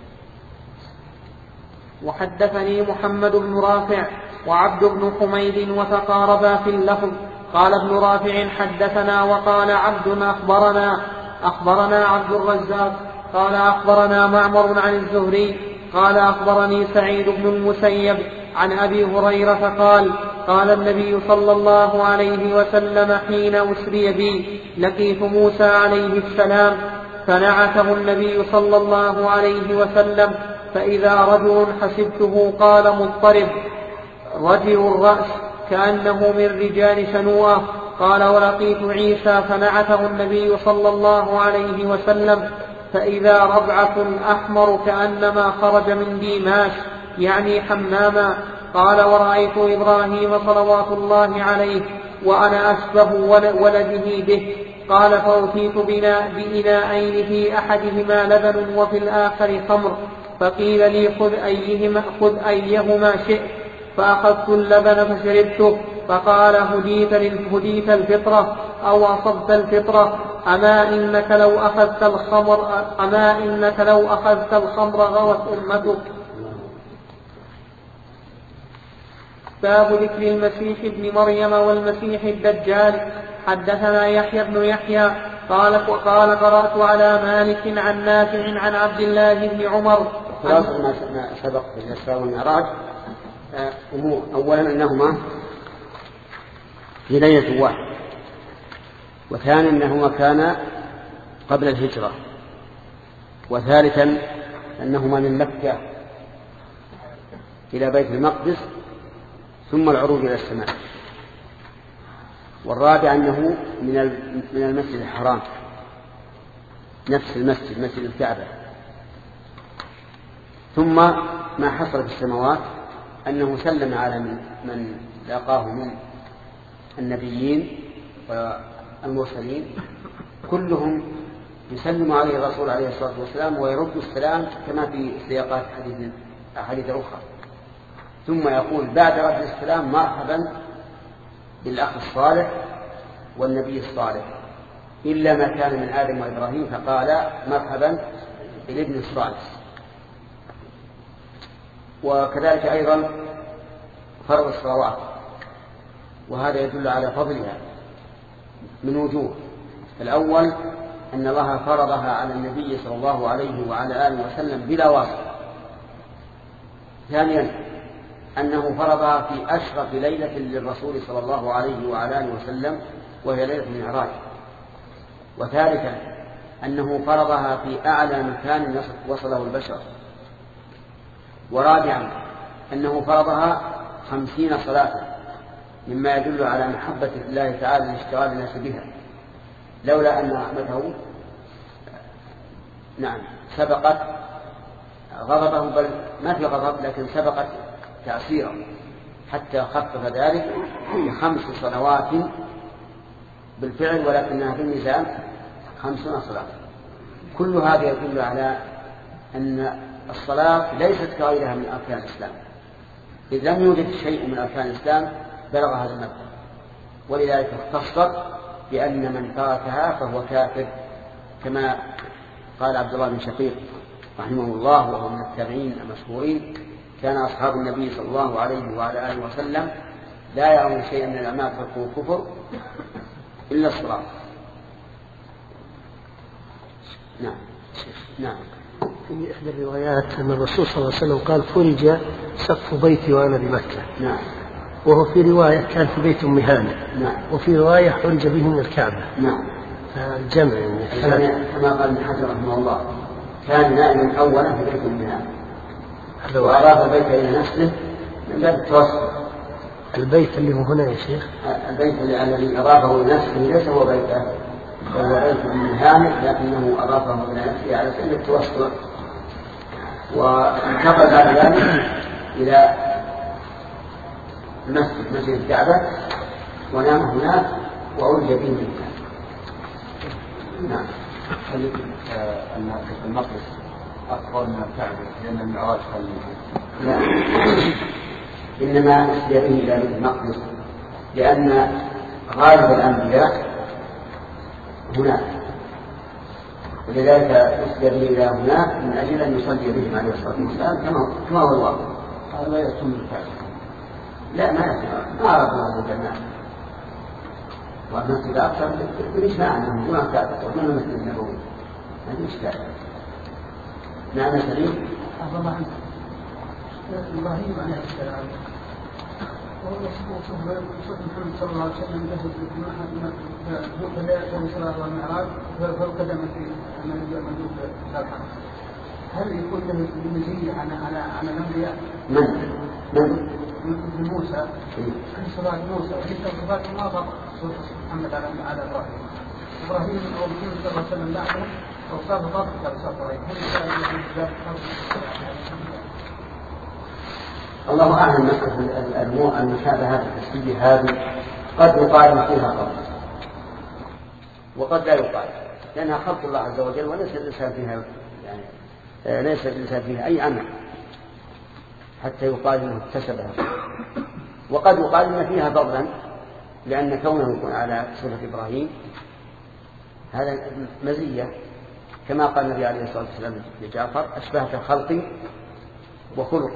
وحدثني محمد بن رافع وعبد بن حميد وتقاربا في اللفظ. قال ابن رافع حدثنا وقال عبد أخبرنا أخبرنا عبد الرزاق قال أخبرنا معمر عن الزهري قال أخبرني سعيد بن المسيب عن أبي هريرة قال قال النبي صلى الله عليه وسلم حين أسري بي لقيت موسى عليه السلام فنعته النبي صلى الله عليه وسلم فإذا رجل حسبته قال مضطرب رجل الرأس كأنه من رجال شنوءة. قال ولقيت عيسى فنعته النبي صلى الله عليه وسلم فإذا ربعة أحمر كأنما خرج من ديماش يعني حماما. قال ورأيت إبراهيم صلوات الله عليه وأنا أشبه ولده به قال فأتيت بإناءين في أحدهما لبن وفي الآخر خمر، فقيل لي خذ أيهما, خذ أيهما شئت، فأخذت اللبن فشربته، فقال هديت هديت الفطرة أو أصبت الفطرة، أما إنك لو أخذت الخمر أما إنك لو أخذت الخمر غوت أمتك. باب ذكر المسيح ابن مريم والمسيح الدجال. حدثنا يحيى بن يحيى قال وقال قرأت على مالك عن نافع عن عبد الله بن عمر. خلاصة ما سبق في الإسراء والمعراج أمور. أولا أنهما في ليلة واحدة، وثانيا أنهما كانا قبل الهجرة، وثالثا أنهما من مكة إلى بيت المقدس ثم العروج إلى السماء، والرابع أنه من المسجد الحرام نفس المسجد مسجد الكعبة. ثم ما حصل في السماوات أنه سلم على من لاقاه من النبيين والمرسلين، كلهم يسلم عليه الرسول عليه الصلاة والسلام ويرد السلام كما في سياقات أحاديث أخرى، ثم يقول بعد رد السلام مرحبا بالأخ الصالح والنبي الصالح، إلا ما كان من آدم وإبراهيم فقال مرحبا بالابن الصالح. وكذلك أيضا فرض الصلوات، وهذا يدل على فضلها من وجوه. الأول أن الله فرضها على النبي صلى الله عليه وعلى آله وسلم بلا واسطة. ثانيا أنه فرضها في أشرف ليلة للرسول صلى الله عليه وعلى آله وسلم وهي ليلة المعراج. وثالثا أنه فرضها في أعلى مكان وصله البشر. ورابعا أنه فرضها خمسين صلاة، مما يدل على محبة الله تعالى لاشتغال الناس بها، لولا أن رحمته نعم سبقت غضبه، بل ما في غضب لكن سبقت تعسيرا حتى خفف ذلك بخمس صلوات بالفعل، ولكنها في الميزان خمسون صلاة. كل هذا يدل على أن الصلاة ليست كغيرها من أركان الإسلام، إذ لم يوجد شيء من أركان الإسلام بلغ هذا المبلغ، ولذلك اختصت بأن من تركها فهو كافر، كما قال عبد الله بن شقيق رحمه الله وهو من التابعين المشهورين: كان أصحاب النبي صلى الله عليه وعلى آله وسلم لا يرون شيئا من الأعمال تركه كفر إلا الصلاة. نعم نعم. في إحدى الروايات أن الرسول صلى الله عليه وسلم قال: فرج سقف بيتي وأنا بمكة. نعم. وهو في رواية كان في بيت أم هانئ. نعم. وفي رواية حرج به من الكعبة. نعم. الجمع يعني كما قال ابن حجر رحمه الله: كان نائما أولا في بيت أم هانئ وأضاف البيت إلى نفسه من باب التوسط. البيت اللي هو هنا يا شيخ، البيت الذي أضافه لنفسه ليس هو بيته، هو بيت أم هانئ لكنه أضافه إلى نفسه على سبيل التوسط، وانتقل بعد ذلك إلى مسجد مسجد الكعبة ونام هناك وعرج به منها. نعم. أن المقدس أكبر من الكعبة لأن المعراج قال لا، إنما أسري به إلى بيت المقدس لأن غالب الأنبياء هناك، ولذلك أسري به إلى هناك من أجل أن يصلي بهم عليه الصلاة والسلام كما هو الواقع. هذا لا يأتون من الكعبة. لا، ما ما أردنا أن الجماعة والمسجد أكثر بالإجماع أنه هو كعبة ومن المسجد النبوي ما في إشكال. نعم سليم. إبراهيم عليه السلام وصف محمد صلى الله عليه وسلم جسد في الإسراء والمعراج فالقدم في المندوب سابقا، هل يكون له مزية على على على الأنبياء؟ من؟ من؟ من موسى في صلاة موسى وفي صلاة ما ضبط صورة محمد على على إبراهيم. إبراهيم أو محمد صلى الله عليه وسلم بعده أو صار ضبط على صلاة إبراهيم. هل الله أعلم. مسألة المشابهات الحسية هذه قد يقال فيها قول، وقد لا يقال، لأنها خلق الله عز وجل وليس الإنسان فيها يعني ليس الإنسان فيها أي عمل حتى يقال أنه اكتسبها. وقد يقال أن فيها فضلا، لأن كونه يكون على صفة إبراهيم هذا مزية، كما قال النبي عليه الصلاة والسلام لجعفر: أشبهت خلقي وخلقي.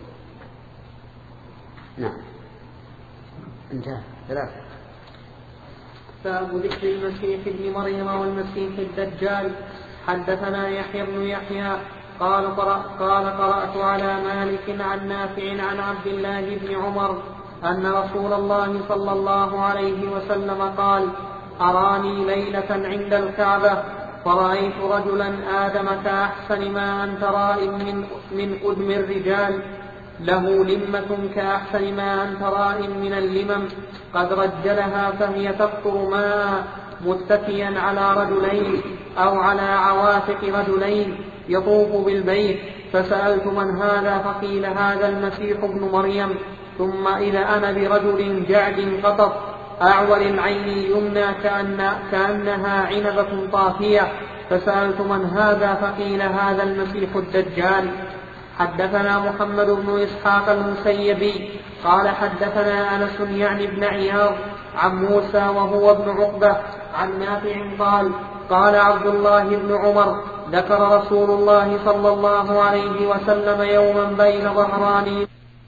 نعم. انتهى. ثلاثة. باب ذكر المسيح ابن مريم والمسيح الدجال. حدثنا يحيى بن يحيى قال قرأ قال قرأت على مالك عن نافع عن عبد الله بن عمر أن رسول الله صلى الله عليه وسلم قال: أراني ليلة عند الكعبة فرأيت رجلا آدم كأحسن ما أنت رائم من, من أدم الرجال، له لمة كأحسن ما أنت رائم من اللمم، قد رجلها فهي تقطر ماء، متكيا على رجلين أو على عواتق رجلين، يطوف بالبيت. فسألت: من هذا؟ فقيل: هذا المسيح ابن مريم. ثم إذا أنا برجل جعد قطط أعور العين اليمنى كأن كأنها عنبة طافية. فسألت: من هذا؟ فقيل: هذا المسيح الدجال. حدثنا محمد بن إسحاق المسيبي قال حدثنا أنس يعني بن عياض عن موسى وهو ابن عقبة عن نافع قال: قال عبد الله بن عمر: ذكر رسول الله صلى الله عليه وسلم يوما بين ظهراني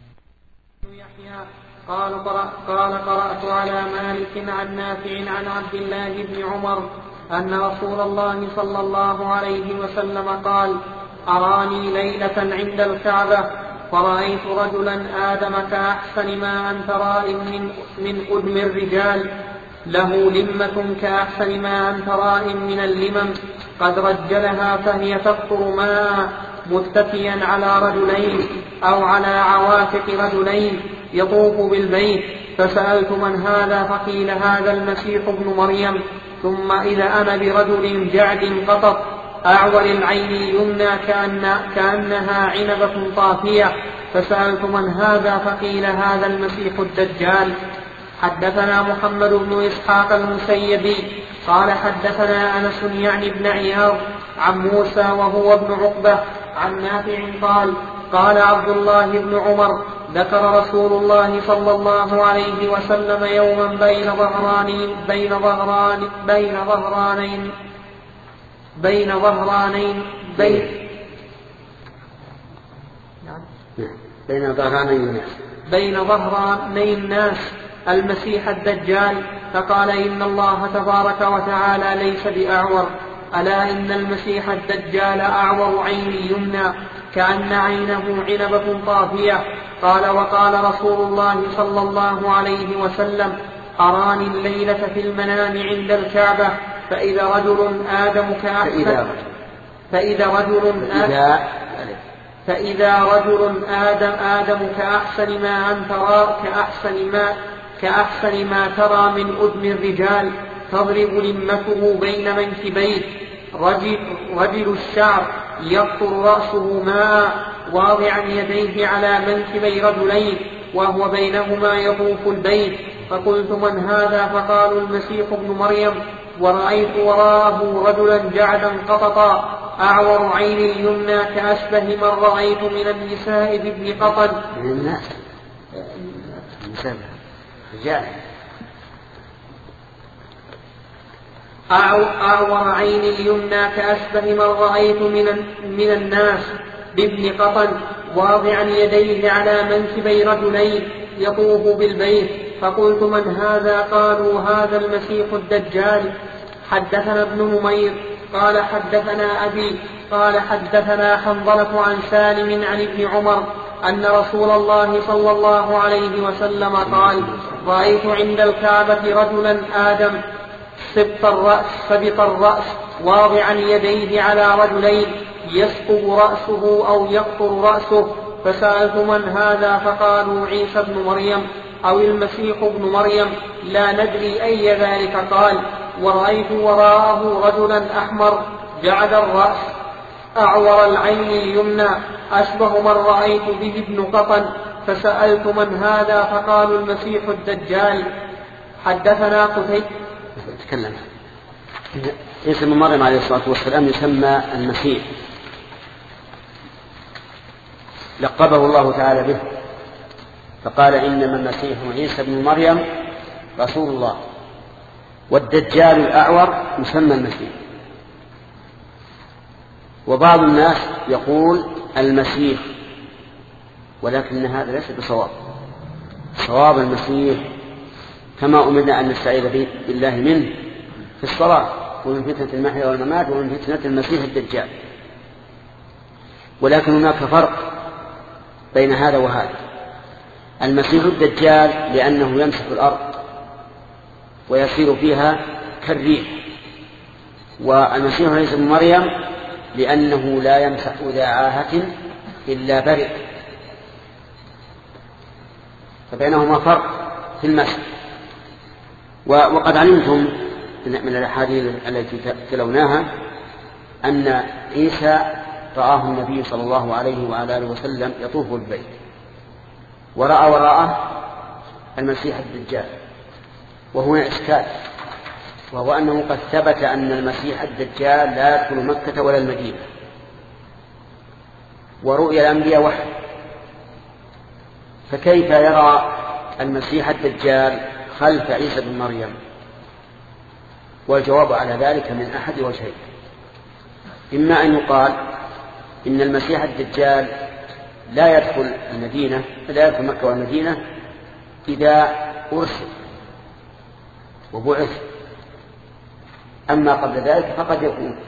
قال قرأ قال قرأت على مالك عن نافع عن عبد الله بن عمر أن رسول الله صلى الله عليه وسلم قال: أراني ليلة عند الكعبة فرأيت رجلا آدم كأحسن ما أنت رائم من, من أدم الرجال، له لمة كأحسن ما أنت رائم من اللمم، قد رجلها فهي تقطر ماء، متكيا على رجلين أو على عواتق رجلين، يطوف بالبيت. فسألت: من هذا؟ فقيل: هذا المسيح ابن مريم. ثم إذا أنا برجل جعد قطط أعور العين اليمنى كأن كأنها عنبة طافية. فسألت: من هذا؟ فقيل: هذا المسيح الدجال. حدثنا محمد بن إسحاق المسيبي قال حدثنا أنس يعني بن عياض عن موسى وهو ابن عقبة عن نافع قال: قال عبد الله بن عمر: ذكر رسول الله صلى الله عليه وسلم يوما بين ظهرانين بين ظهران بين ظهرانين بين ظهرانين بين بين ظهراني الناس بين ظهراني الناس المسيح الدجال، فقال: إن الله تبارك وتعالى ليس بأعور، ألا إن المسيح الدجال أعور عين يمنى كأن عينه عنبة طافية. قال: وقال رسول الله صلى الله عليه وسلم: أراني الليلة في المنام عند الكعبة فإذا رجل آدم كأحسن فإذا رجل آدم فإذا رجل آدم آدم كأحسن ما أنت كأحسن ما كأحسن ما ترى من أدم الرجال، تضرب لمته بين منكبيه، رجل, رجل الشعر يقطر رأسه ماء، واضعا يديه على منكبي رجلين وهو بينهما يطوف البيت. فقلت: من هذا؟ فقالوا: المسيح ابن مريم. ورأيت وراءه رجلا جعدا قططا أعور عين اليمنى كأشبه من رأيت من النساء بابن قطن. من الناس رجال أعور عين اليمنى كأشبه من رأيت من, من الناس بابن قطن، واضعا يديه على منكبي رجلين يطوف بالبيت. فقلت: من هذا؟ قالوا: هذا المسيح الدجال. حدثنا ابن نمير قال حدثنا أبي قال حدثنا حنظلة عن سالم عن ابن عمر أن رسول الله صلى الله عليه وسلم قال: رأيت عند الكعبة رجلا آدم سبط الرأس سبط الرأس واضعا يديه على رجلين يسقط رأسه أو يقطر رأسه. فسألت: من هذا؟ فقالوا: عيسى بن مريم أو المسيح ابن مريم، لا ندري أي ذلك. قال: ورأيت وراءه رجلا أحمر جعد الرأس أعور العين اليمنى أشبه من رأيت به ابن قطن. فسألت: من هذا؟ فقالوا: المسيح الدجال. حدثنا قتيبة تكلم عيسى بن مريم عليه الصلاة والسلام يسمى المسيح، لقبه الله تعالى به فقال إنما المسيح عيسى بن مريم رسول الله، والدجال الأعور يسمى المسيح. وبعض الناس يقول المسيح، ولكن هذا ليس بصواب. صواب المسيح كما أمرنا أن نستعيذ بالله منه في الصلاة ومن فتنة المحيا والممات ومن فتنة المسيح الدجال. ولكن هناك فرق بين هذا وهذا. المسيح الدجال لأنه يمسح الأرض ويسير فيها كالريح، والمسيح عيسى بن مريم لأنه لا يمسح ذا عاهة إلا برئ، فبينهما فرق في المسح. وقد علمتم من الأحاديث التي تلوناها أن عيسى رآه النبي صلى الله عليه وعلى آله وسلم يطوف البيت، ورأى وراءه المسيح الدجال. وهنا إشكال، وهو أنه قد ثبت أن المسيح الدجال لا يدخل مكة ولا المدينة، ورؤيا الأنبياء وحي، فكيف يرى المسيح الدجال خلف عيسى بن مريم؟ والجواب على ذلك من أحد وجهين: إما أن يقال إن المسيح الدجال لا يدخل المدينة لا يدخل مكة والمدينة إذا أرسل وبعث، أما قبل ذلك فقد يكون.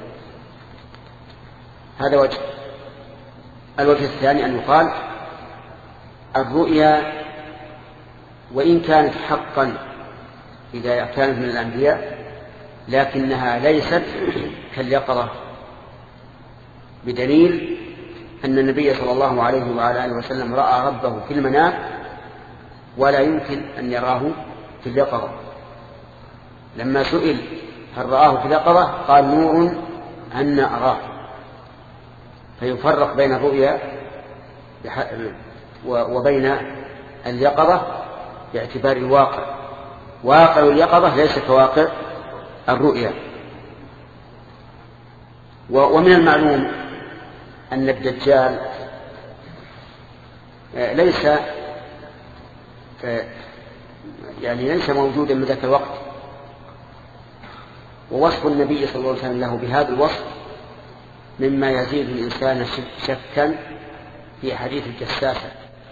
هذا وجه. الوجه الثاني أن يقال الرؤيا وإن كانت حقا إذا كانت من الأنبياء لكنها ليست كاليقظة، بدليل أن النبي صلى الله عليه وعلى آله وسلم رأى ربه في المنام ولا يمكن أن يراه في اليقظة. لما سئل هل رآه في اليقظة قال نور أن أراه. فيفرق بين الرؤيا وبين اليقظة باعتبار الواقع. واقع اليقظة ليس كواقع الرؤيا. ومن المعلوم أن الدجال ليس يعني ليس موجودا من ذاك الوقت، ووصف النبي صلى الله عليه وسلم له بهذا الوصف مما يزيد الإنسان شكا في حديث الجساسة،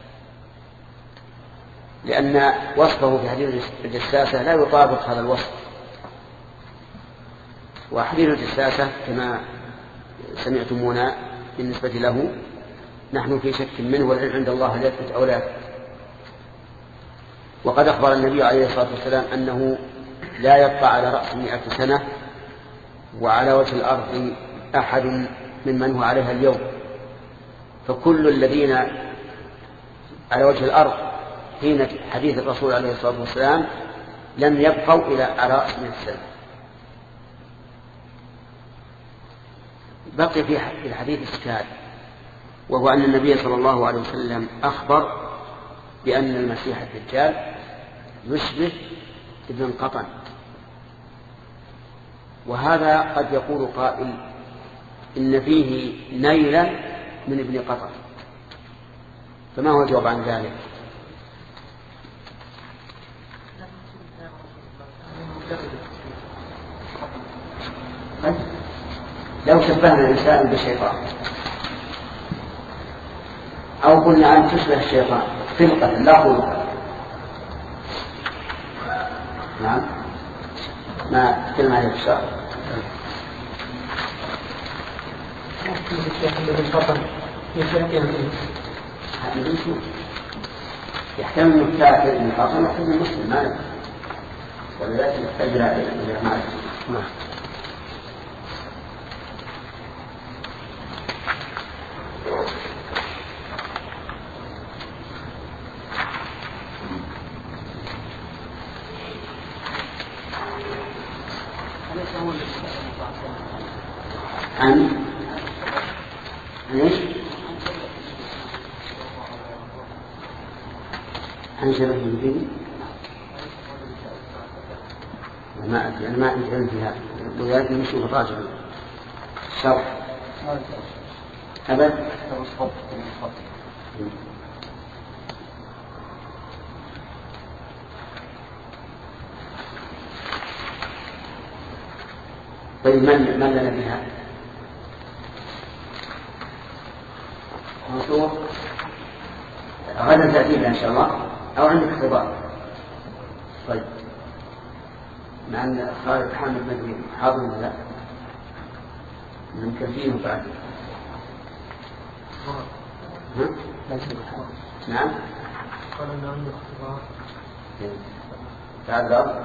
لأن وصفه في حديث الجساسة لا يطابق هذا الوصف. وحديث الجساسة كما سمعتمونا بالنسبة له نحن في شك منه، والعلم عند الله هل يثبت أو لا. وقد أخبر النبي عليه الصلاة والسلام أنه لا يبقى على رأس مئة سنة وعلى وجه الأرض أحد ممن هو عليها اليوم، فكل الذين على وجه الأرض حين حديث الرسول عليه الصلاة والسلام لم يبقوا إلى على رأس مئة سنة. بقي في الحديث إشكال، وهو أن النبي صلى الله عليه وسلم أخبر بأن المسيح الدجال يشبه ابن قطن، وهذا قد يقول قائل إن فيه نيلا من ابن قطن، فما هو الجواب عن ذلك؟ لو شبهنا الإنسان بشيطان أو قلنا أن تشبه الشيطان خلقة لا خلقة، نعم ما كلمة هي الشعر يحتمل أنه كافر من الحاصل ويحتمل مسلم ما يحتمل، ولذلك يحتاج إلى معرفة. عن ايش؟ عن شبه النبي؟ ما أدري، أنا ما عندي علم في هذا. ولذلك نمشي مراجعا الشرح أبد طيب من من لنا بها؟ منصور غدا تأتينا إن شاء الله أو عندك اختبار. طيب مع أن خالد حامد مدري حاضر ولا لا؟ يمكن فيه بعد. نعم. قال أنه عنده اختبار. بعد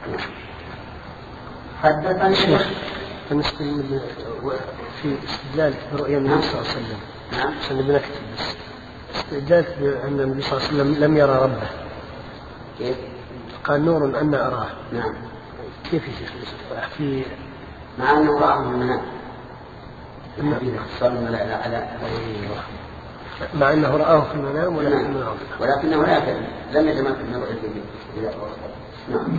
حدثني شيخ بالنسبة في استدلال برؤيا النبي صلى الله عليه وسلم. نعم. عشان بنكتب بس. استدلال أن النبي صلى الله عليه وسلم لم يرى ربه. كيف؟ قال نور أن أراه. نعم. كيف يا شيخ؟ في مع أنه رآه في المنام. على على مع أنه رآه في المنام ولكنه ولكنه لا لم يتمكن من رؤيته. نعم.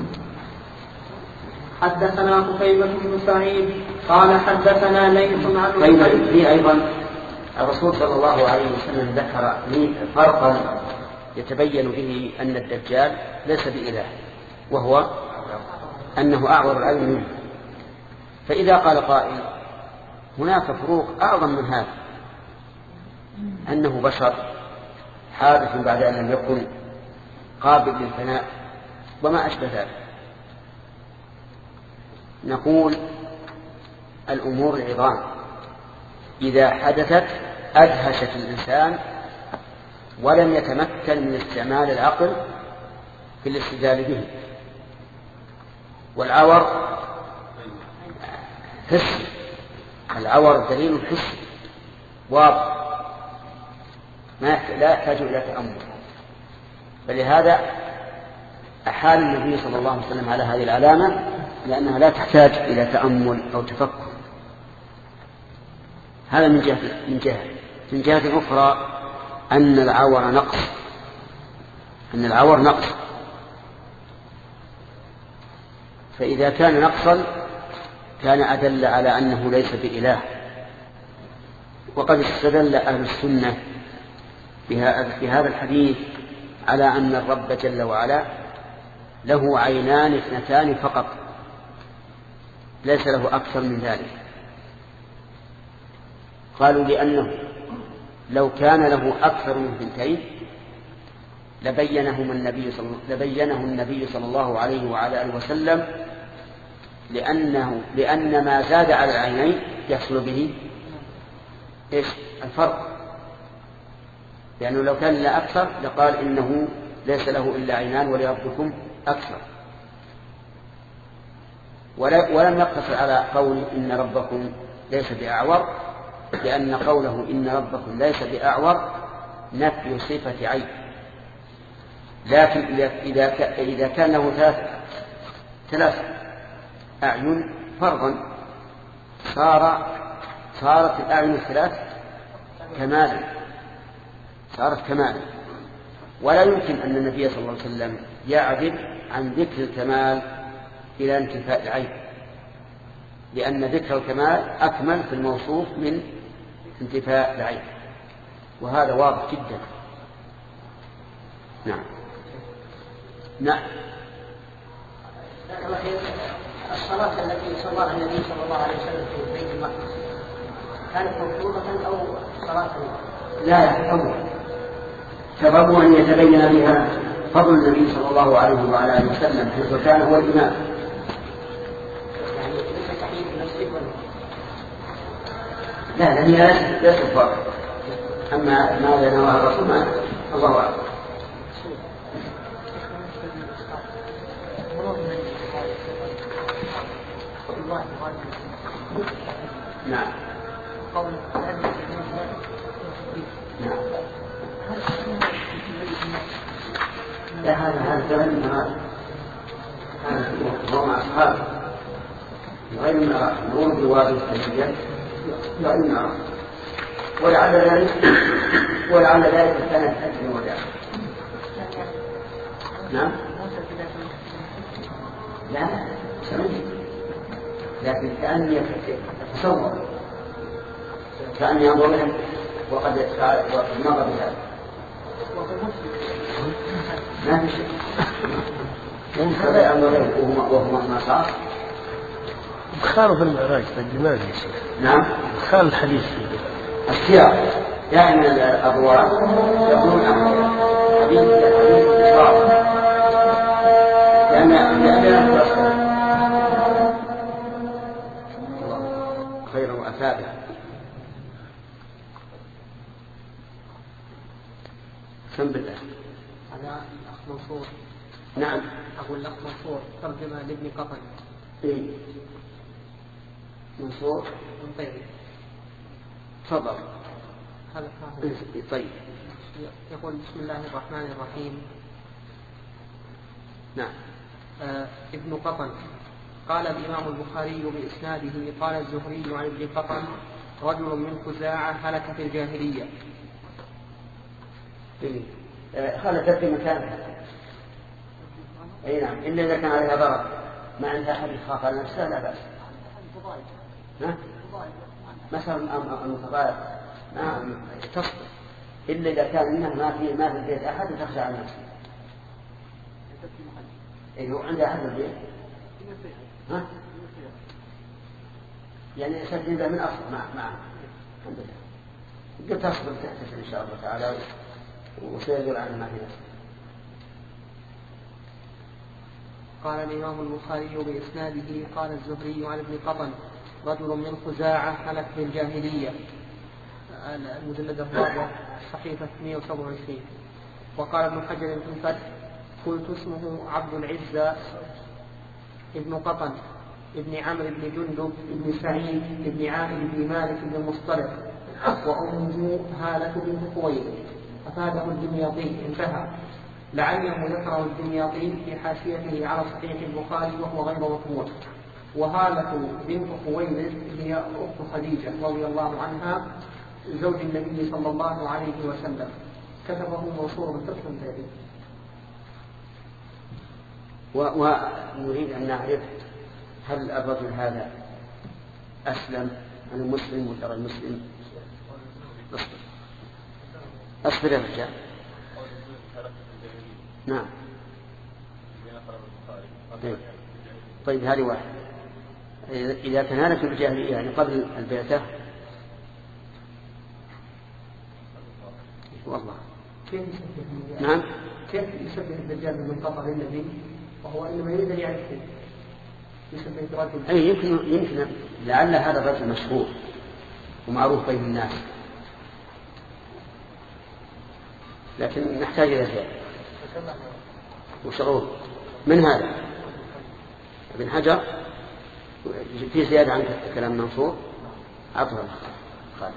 حدثنا قتيبة بن سعيد قال حدثنا ليث عن طيب لي أيضا الرسول صلى الله عليه وسلم ذكر لي فرقا يتبين به أن الدجال ليس بإله وهو أنه أعور العين منه. فإذا قال قائل هناك فروق أعظم من هذا أنه بشر حادث بعد أن لم يكن قابل للفناء وما أشبه ذلك، نقول الأمور العظام إذا حدثت أدهشت الإنسان ولم يتمكن من استعمال العقل في الاستدلال به. والعور حسي، العور دليل حسي واضح لا يحتاج إلى تأمل. فلهذا أحال النبي صلى الله عليه وسلم على هذه العلامة لأنها لا تحتاج إلى تأمل أو تفكر. هذا من جهة من جهة من جهة أخرى أن العور نقص أن العور نقص فإذا كان نقصا كان أدل على أنه ليس بإله. وقد استدل أهل السنة في هذا الحديث على أن الرب جل وعلا له عينان اثنتان فقط ليس له أكثر من ذلك. قالوا لأنه لو كان له أكثر من ثنتين لبينهم النبي صلى لبينه النبي صلى الله عليه وعلى آله وسلم لأنه لأن ما زاد على العينين يحصل به إيش الفرق، لأنه لو كان لا أكثر لقال إنه ليس له إلا عينان ولربكم أكثر، ولم يقتصر على قول إن ربكم ليس بأعور، لأن قوله إن ربكم ليس بأعور نفي صفة عين. لكن إذا إذا كان له ثلاث ثلاث أعين فرضا صار صارت الأعين الثلاث كمالا صارت كمالا ولا يمكن أن النبي صلى الله عليه وسلم يعدل عن ذكر الكمال إلى انتفاء العين، لأن ذكر الكمال أكمل في الموصوف من انتفاء العين، وهذا واضح جدا. نعم نعم. الصلاة التي صلاها النبي صلى الله عليه وسلم في بيت المقدس كانت مفروضة أو صلاة؟ لا يحتمل سبب أن يتبين بها فضل النبي صلى الله عليه وعلى آله وسلم حيث كان هو الإمام. يعني ليس تحييد المسجد ولا لا لم ليس فرق. أما ما ينوى الرسول ما الله أعلم. نعم نعم. لا هذا هذا زمن المراجع هو مع أصحابه غير المراجع مرور بوادي السجية غير المراجع ولعل ذلك ولعل ذلك كانت أجل الوداع. نعم لا سمعت لكن كأني أتصور كأني أنظر لهم وقد وقد مضى بهذا ما في شيء هذا أمر وهو وهو ما صار خالف المعراج بالجمال يا شيخ. نعم خالف الحديث السياق دائما الأبواب يقولون عن حديث حديث الإسراء لأن لأن خيرا وأثابا. سم بالله. هذا الأخ منصور. نعم. أقول الأخ منصور ترجمة لابن قطن. إيه. منصور. طيب. تفضل. هذا طيب. يقول بسم الله الرحمن الرحيم. نعم. آه ابن قطن قال الإمام البخاري بإسناده قال الزهري عن ابن قطن رجل من خزاعة هلك في الجاهلية. إيه. خلت في مكانها. أي نعم إلا إذا كان عليها ضرر ما عندها أحد يخاف على نفسها لا بأس. ها؟ مثلا المتضايق ما تصبر إلا إذا كان إنها ما في ما في البيت أحد تخشى على نفسها. إيه هو عندها أحد البيت. ها؟ يعني سجل من أصل مع مع الحمد لله. قلت تصبر تحتسب إن شاء الله تعالى وسيزول عن ما في نفسه. قال الإمام البخاري بإسناده قال الزهري عن ابن قطن رجل من خزاعة هلك في الجاهلية. المجلد الرابع صحيفة مئة وسبعة وعشرين. وقال ابن حجر في الفتح قلت اسمه عبد العزة ابن قطن ابن عمرو بن جندب ابن سعيد ابن عامر بن مالك بن المصطلق وأمه هالة بنت خويلد أفاده الدمياطي انتهى. لعله ذكره الدمياطي في حاشيته على صحيح البخاري وهو غير مطبوع. وهالة بنت خويلد هي أخت خديجة رضي الله عنها زوج النبي صلى الله عليه وسلم. كتبه منصور بن تسلم ذلك. ونريد أن نعرف هل الرجل هذا أسلم عن المسلم ولا غير المسلم؟ أصبر أصبر يا رجال. نعم. طيب. طيب هذه واحد. إذا كان هذا في الجاهلية يعني قبل البعثة والله كيف يسبح نعم كيف يسبح الدجال بالمنطقة للنبي وهو إنما يريد أن يعرفه يسبح رجل. أي يمكن يمكن لعل هذا الرجل مشهور ومعروف بين الناس لكن نحتاج إلى زيادة وشعور من هذا ابن حجر في زيادة عن كلام منصور عطها خالد.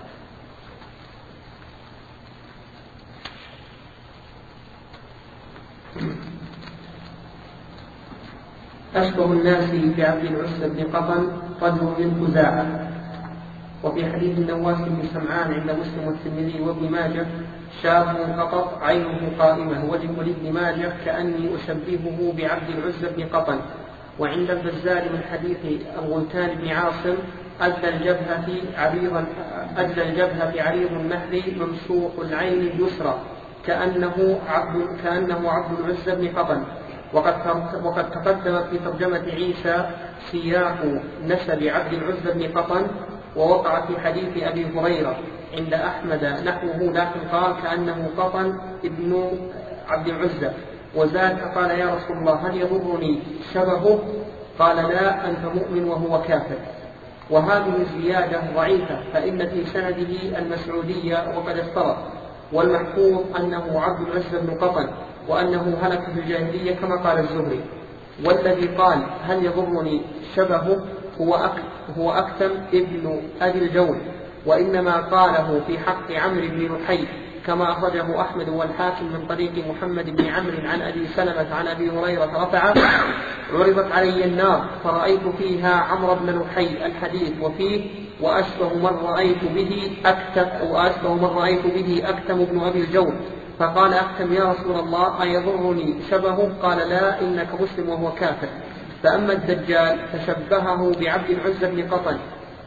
أشبه الناس بعبد العزة بن قطن رجل من خزاعة. وفي حديث النواس بن سمعان عند مسلم والترمذي وابن ماجه شاب قطط عينه قائمة وجه لابن ماجه كأني أشبهه بعبد العزة بن قطن. وعند البزار من حديث الغلتان بن عاصم أدلى الجبهة عريضا أدلى الجبهة عريض النهر ممسوح العين اليسرى كأنه عبد كأنه عبد العزة بن قطن. وقد وقد تقدم في ترجمة عيسى سياق نسب عبد العزة بن قطن ووقع في حديث أبي هريرة عند أحمد نحوه لكن قال كأنه قطن ابن عبد العزة. وزاد قال يا رسول الله هل يضرني شبهه؟ قال لا أنت مؤمن وهو كافر. وهذه الزيادة ضعيفة فإن في سنده المسعودية وقد افترض. والمحفوظ أنه عبد العزة بن قطن وأنه هلك في الجاهلية كما قال الزهري. والذي قال هل يضرني شبهه هو أك هو أكتم ابن أبي الجول وإنما قاله في حق عمرو بن لحي كما أخرجه أحمد والحاكم من طريق محمد بن عمرو عن أبي سلمة عن أبي هريرة رفع عرضت علي النار فرأيت فيها عمرو بن لحي الحديث وفيه وأشبه من رأيت به أكتم وأشبه من رأيت به أكتم ابن أبي الجول. فقال أكتم يا رسول الله أيضرني شبهه؟ قال لا إنك مسلم وهو كافر. فأما الدجال فشبهه بعبد العزى بن قطن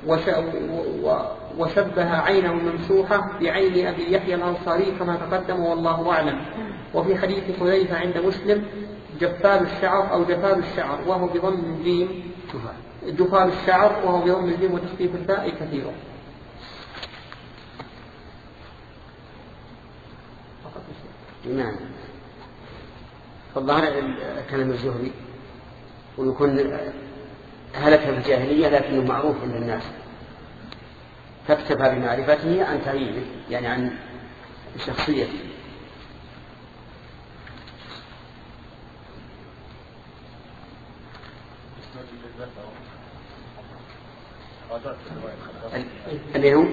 وشبه عينه الممسوحة بعين أبي يحيى الأنصاري كما تقدم والله أعلم. وفي حديث حذيفة عند مسلم جفال الشعر أو جفال الشعر وهو بضم الجيم جفال الشعر وهو بضم الجيم وتخفيف الفاء كثيرا. نعم. فالظاهر كلام الزهري ويكون هلك في الجاهلية لكنه معروف عند الناس فاكتفى بمعرفته عن تعيينه يعني عن شخصيته. اللي هو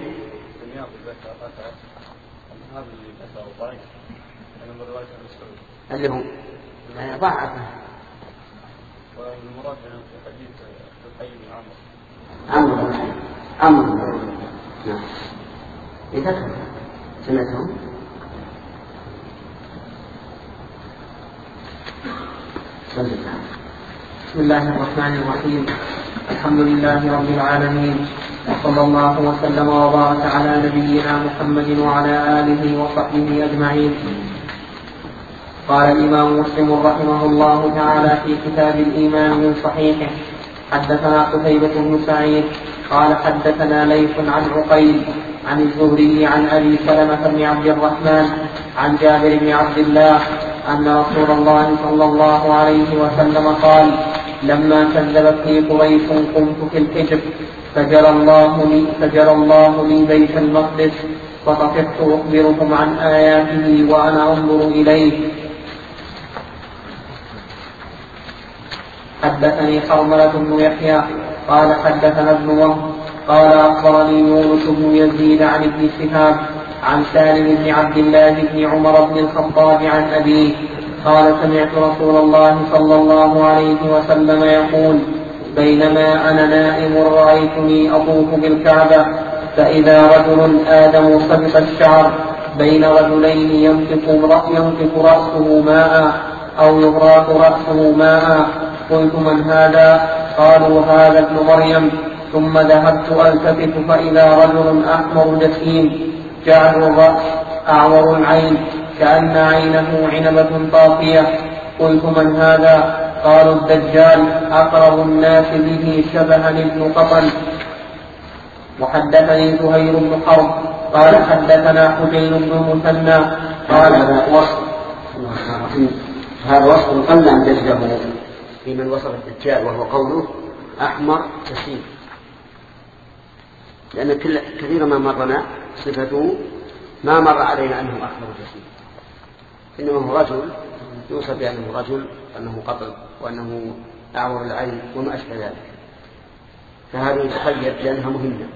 اللي هو ضعف والمراد في حديث الحي بن عمرو عمرو عمرو نعم إذا سمعتهم بسم الله الرحمن الرحيم. الحمد لله رب العالمين وصلى الله وسلم وبارك على نبينا محمد وعلى آله وصحبه أجمعين. قال الإمام مسلم رحمه الله تعالى في كتاب الإيمان من صحيحه حدثنا قتيبة بن سعيد قال حدثنا ليث عن عقيل عن الزهري عن أبي سلمة بن عبد الرحمن عن جابر بن عبد الله أن رسول الله صلى الله عليه وسلم قال لما كذبتني قريش قمت في الحجر فجرى الله لي, فجرى الله لي بيت المقدس فطفقت أخبركم عن آياته وأنا أنظر إليه. حدثني حرملة بن يحيى قال حدثنا ابن وهب قال أخبرني يونس بن يزيد عن ابن شهاب عن سالم بن عبد الله بن عمر بن الخطاب عن أبيه قال سمعت رسول الله صلى الله عليه وسلم يقول بينما أنا نائم رأيتني أطوف بالكعبة فإذا رجل آدم سبق الشعر بين رجلين ينفق رأسه ماء أو يغراق رأسه ماء قلت من هذا؟ قالوا هذا ابن مريم. ثم ذهبت ألتفت فإذا رجل أحمر جسيم جعل الرأس أعور العين كأن عينه عنبة طافية. قلت من هذا؟ قالوا الدجال أقرب الناس به شبها ابن قطن. وحدثني زهير بن حرب قال حدثنا حسين بن المثنى قال هذا وصف هذا وصف قل أن تجده في من وصف الدجال وهو قوله أحمر جسيم لأن كثيرا ما مرنا صفته ما مر علينا أنه أحمر جسيم إنه هو رجل يوصف بأنه رجل أنه قطن وأنه أعور العين وما أشبه ذلك فهذه تقيد لأنها مهمة.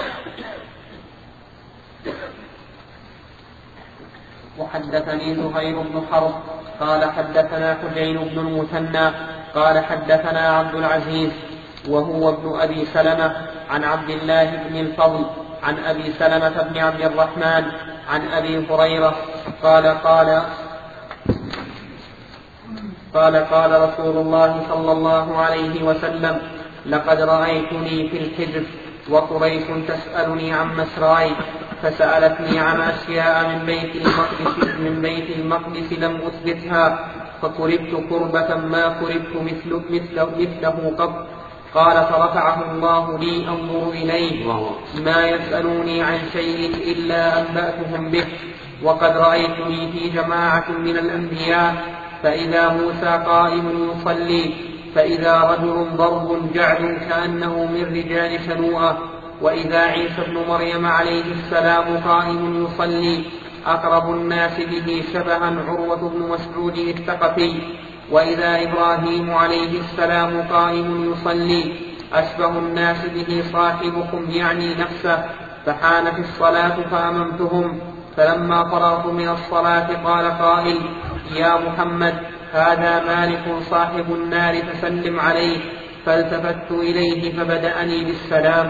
وحدثني زهير بن حرب قال حدثنا حسين بن المثنى قال حدثنا عبد العزيز وهو ابن أبي سلمة عن عبد الله بن الفضل عن أبي سلمة بن عبد الرحمن عن أبي هريرة قال قال قال قال رسول الله صلى الله عليه وسلم لقد رأيتني في الحجر وقريش تسألني عن مسراي فسألتني عن أشياء من بيت المقدس من بيت المقدس لم أثبتها فكربت كربة ما كربت مثل مثله, مثله قط. قال فرفعه الله لي أنظر إليه ما يسألوني عن شيء إلا أنبأتهم به. وقد رأيتني في جماعة من الأنبياء فإذا موسى قائم يصلي فإذا رجل ضرب جعد كأنه من رجال شنوءة وإذا عيسى ابن مريم عليه السلام قائم يصلي أقرب الناس به شبها عروة بن مسعود الثقفي وإذا إبراهيم عليه السلام قائم يصلي أشبه الناس به صاحبكم يعني نفسه. فحانت الصلاة فأممتهم فلما فرغت من الصلاة قال قائل يا محمد هذا مالك صاحب النار فسلم عليه. فالتفت إليه فبدأني بالسلام.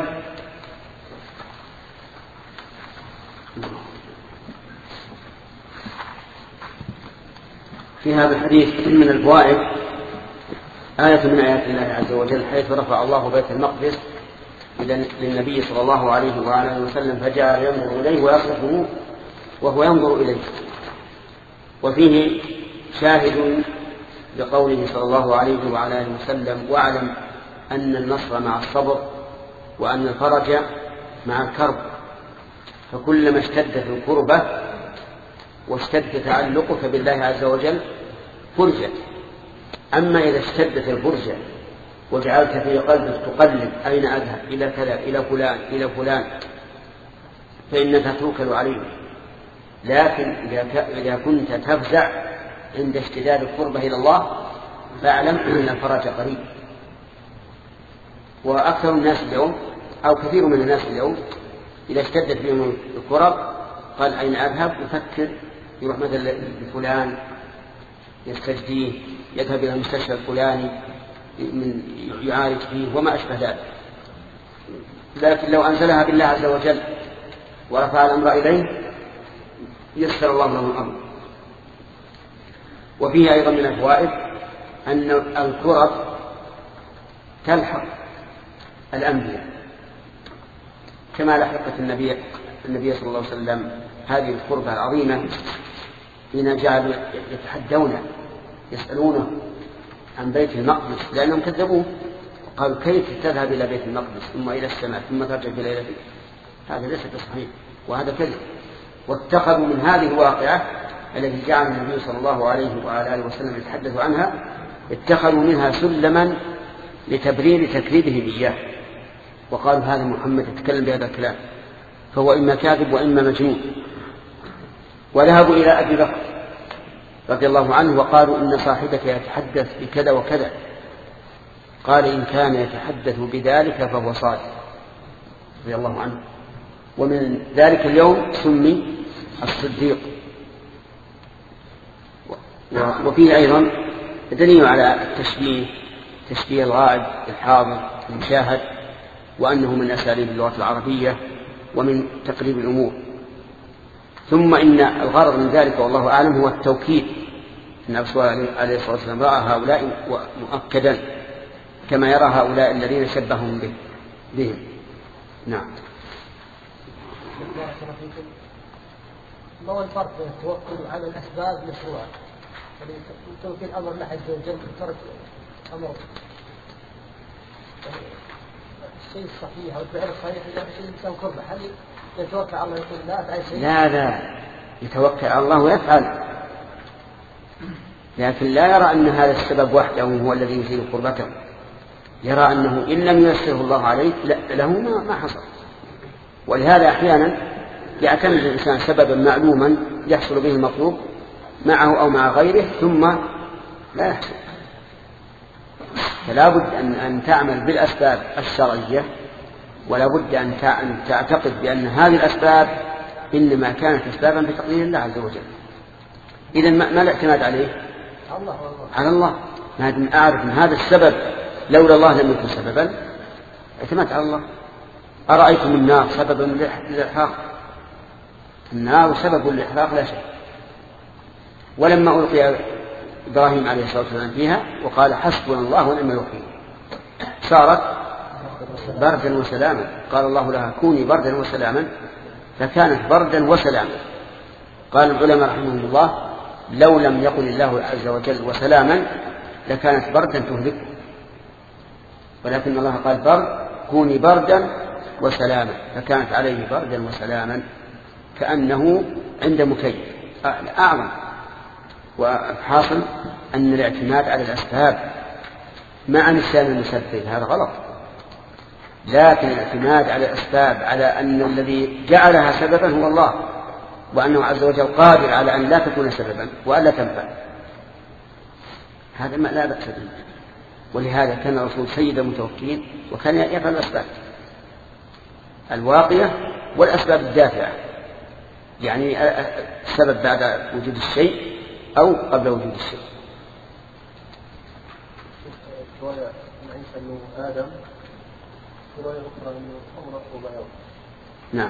في هذا الحديث من الفوائد آية من آيات الله عز وجل حيث رفع الله بيت المقدس للنبي صلى الله عليه وآله وسلم فجعل ينظر إليه ويصرفه وهو ينظر إليه. وفيه شاهد لقوله صلى الله عليه وعلى آله وسلم واعلم أن النصر مع الصبر وأن الفرج مع الكرب، فكلما اشتدت الكربة واشتد تعلقك بالله عز وجل فرجت. أما إذا اشتدت الفرجة وجعلت في قلبك تقلب أين أذهب إلى كذا إلى فلان إلى فلان فإنك توكل عليه. لكن إذا كنت تفزع عند اشتداد القربة إلى الله فاعلم أن الفرج قريب. وأكثر الناس اليوم أو كثير من الناس اليوم إذا اشتدت بهم الكرب قال أين أذهب، يفكر يروح مثلا لفلان يستجديه، يذهب إلى المستشفى الفلاني من يعالج فيه وما أشبه ذلك. لكن لو أنزلها بالله عز وجل ورفع الأمر إليه يسر الله له الأمر. وفيه أيضا من الفوائد أن الكرب تلحق الأنبياء كما لحقت النبي النبي صلى الله عليه وسلم هذه القربة العظيمة حين جعلوا يتحدون يسألونه عن بيت المقدس لأنهم كذبوه قالوا كيف تذهب إلى بيت المقدس ثم إلى السماء ثم ترجع إلى إلى هذا ليس بصحيح وهذا كذب. واتخذوا من هذه الواقعة التي جعل النبي صلى الله عليه وعلى آله وسلم يتحدث عنها اتخذوا منها سلما لتبرير تكذيبهم إياه، وقالوا هذا محمد يتكلم بهذا الكلام فهو إما كاذب وإما مجنون. وذهبوا إلى أبي بكر رضي الله عنه وقالوا إن صاحبك يتحدث بكذا وكذا، قال إن كان يتحدث بذلك فهو صادق رضي الله عنه. ومن ذلك اليوم سمي الصديق. وفيه أيضا دليل على التشبيه تشبيه الغائب الحاضر المشاهد، وأنه من أساليب اللغة العربية ومن تقريب الأمور. ثم إن الغرض من ذلك والله أعلم هو التوكيد، أن الرسول عليه الصلاة والسلام رأى هؤلاء مؤكدا كما يرى هؤلاء الذين شبههم به بهم. نعم. ما هو الفرق بين التوكل على الأسباب مشروعة؟ يعني توكيل أمر الله عز وجل ترك أمر الشيء الصحيح أو الفعل الصحيح إذا الإنسان كربة هل يتوكل على الله يقول لا أفعل شيء؟ لا لا يتوكل على الله ويفعل، لكن لا يرى أن هذا السبب وحده هو الذي يزيل قربته، يرى أنه إن لم ييسره الله عليه له ما حصل. ولهذا أحيانا يعتمد الإنسان سببا معلوما يحصل به المطلوب معه أو مع غيره ثم لا يحصل. فلا بد أن, أن تعمل بالأسباب الشرعية، ولا بد أن تعتقد بأن هذه الأسباب إنما كانت أسبابا بتقدير الله عز وجل. إذن ما الاعتماد عليه؟ على الله. ما أعرف أن هذا السبب لولا الله لم يكن سببا، اعتماد على الله. أرأيتم النار سببا للإحراق؟ النار سبب للإحراق لا شيء. ولما ألقي إبراهيم عليه الصلاة والسلام فيها وقال حسبنا الله ونعم الوكيل صارت بردا وسلاما، قال الله لها كوني بردا وسلاما فكانت بردا وسلاما. قال العلماء رحمهم الله لو لم يقل الله عز وجل وسلاما لكانت بردا تهلك، ولكن الله قال برد كوني بردا وسلاما فكانت عليه بردا وسلاما كأنه عند مكيف أعظم. وحاصل أن الاعتماد على الأسباب مع نسيان المسبب هذا غلط، لكن الاعتماد على الأسباب على أن الذي جعلها سببا هو الله، وأنه عز وجل قادر على أن لا تكون سببا وألا تنفع، هذا ما لا بأس به. ولهذا كان الرسول سيد المتوكلين وكان يفعل الأسباب الواقية والأسباب الدافعة، يعني السبب بعد وجود الشيء أو قبل وجود الشيء. رواية عن عيسى أنه آدم، رواية أخرى أنه أمر وبياض. نعم.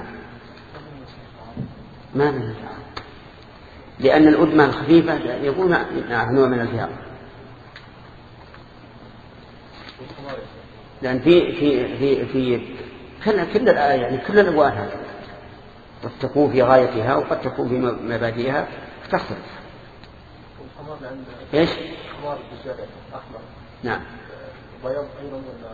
ما من الفعل، لأن الأدمى الخفيفة يكون نوع من الفعل. لأن في في في في كل كل يعني كل الألوان هذه قد تكون في غايتها وقد تكون في مبادئها تختلف. ايش؟ حمار بالزرع احمر. نعم. بياض ايضا ولا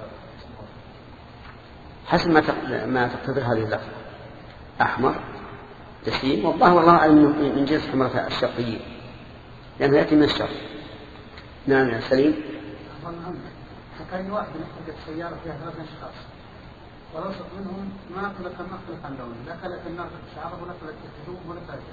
حسب ما ما تقتضي هذه اللفظة. احمر تسليم والله والله اعلم من جنس حمرة الشرقيين لأنه يأتي من الشرق. نعم يا سليم. فكان واحد يحتاج سيارة فيها ثلاثة أشخاص ورسط منهم ما أكلت النقل عن لون لا أكلت النار شعره ولا أكلت الهدوم ولا أكلت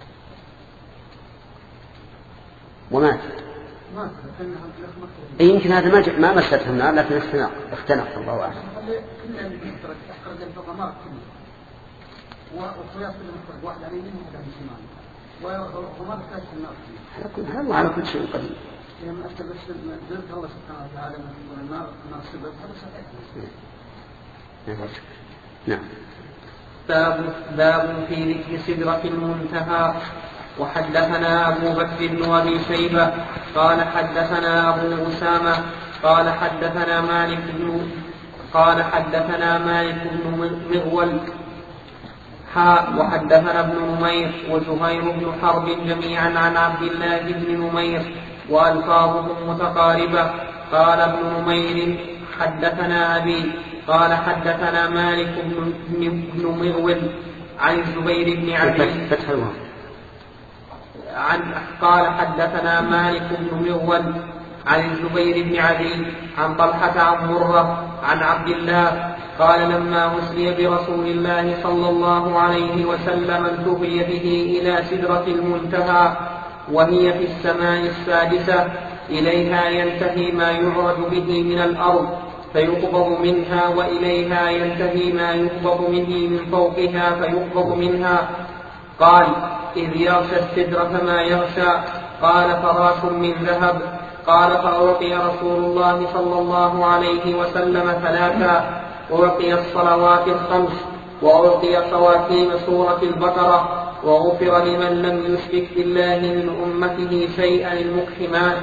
ومات. مات لكنها أي يمكن هذا ما ما مسته النار لكن اختنق اختنق الله أعلم. كل اللي يحترق أخرج الفضمار كله وقياس كل مخرج واحد عليه منهم كان شمال وما أكلت النار. على كل حال وعلى كل شيء قدير. يعني أكثر بس ذلك الله سبحانه وتعالى من النار النار سبب هذا صحيح. نعم. باب باب في ذكر سدرة المنتهى. وحدثنا أبو بكر بن أبي شيبة قال حدثنا أبو أسامة قال حدثنا مالك بن قال حدثنا مالك بن مغول حاء وحدثنا ابن نمير وزهير بن حرب جميعا عن عبد الله بن نمير وألفاظهم متقاربة. قال ابن نمير حدثنا أبي قال حدثنا مالك بن مغول عن الزبير بن عدي عن قال حدثنا مالك بن مغول عن الزبير بن عدي عن طلحة عن مرة عن عبد الله قال لما أسري برسول الله صلى الله عليه وسلم انتهي به إلى سدرة المنتهى وهي في السماء السادسة إليها ينتهي ما يعرج به من الأرض فيقبض منها وإليها ينتهي ما يقبض منه من فوقها فيقبض منها. قال إذ يغشى السدرة ما يغشى قال فراش من ذهب. قال فأعطي رسول الله صلى الله عليه وسلم ثلاثا أعطي الصلوات الخمس وأعطي خواتيم سورة البقرة وغفر لمن لم يشرك بالله من أمته شيئا المقحمات.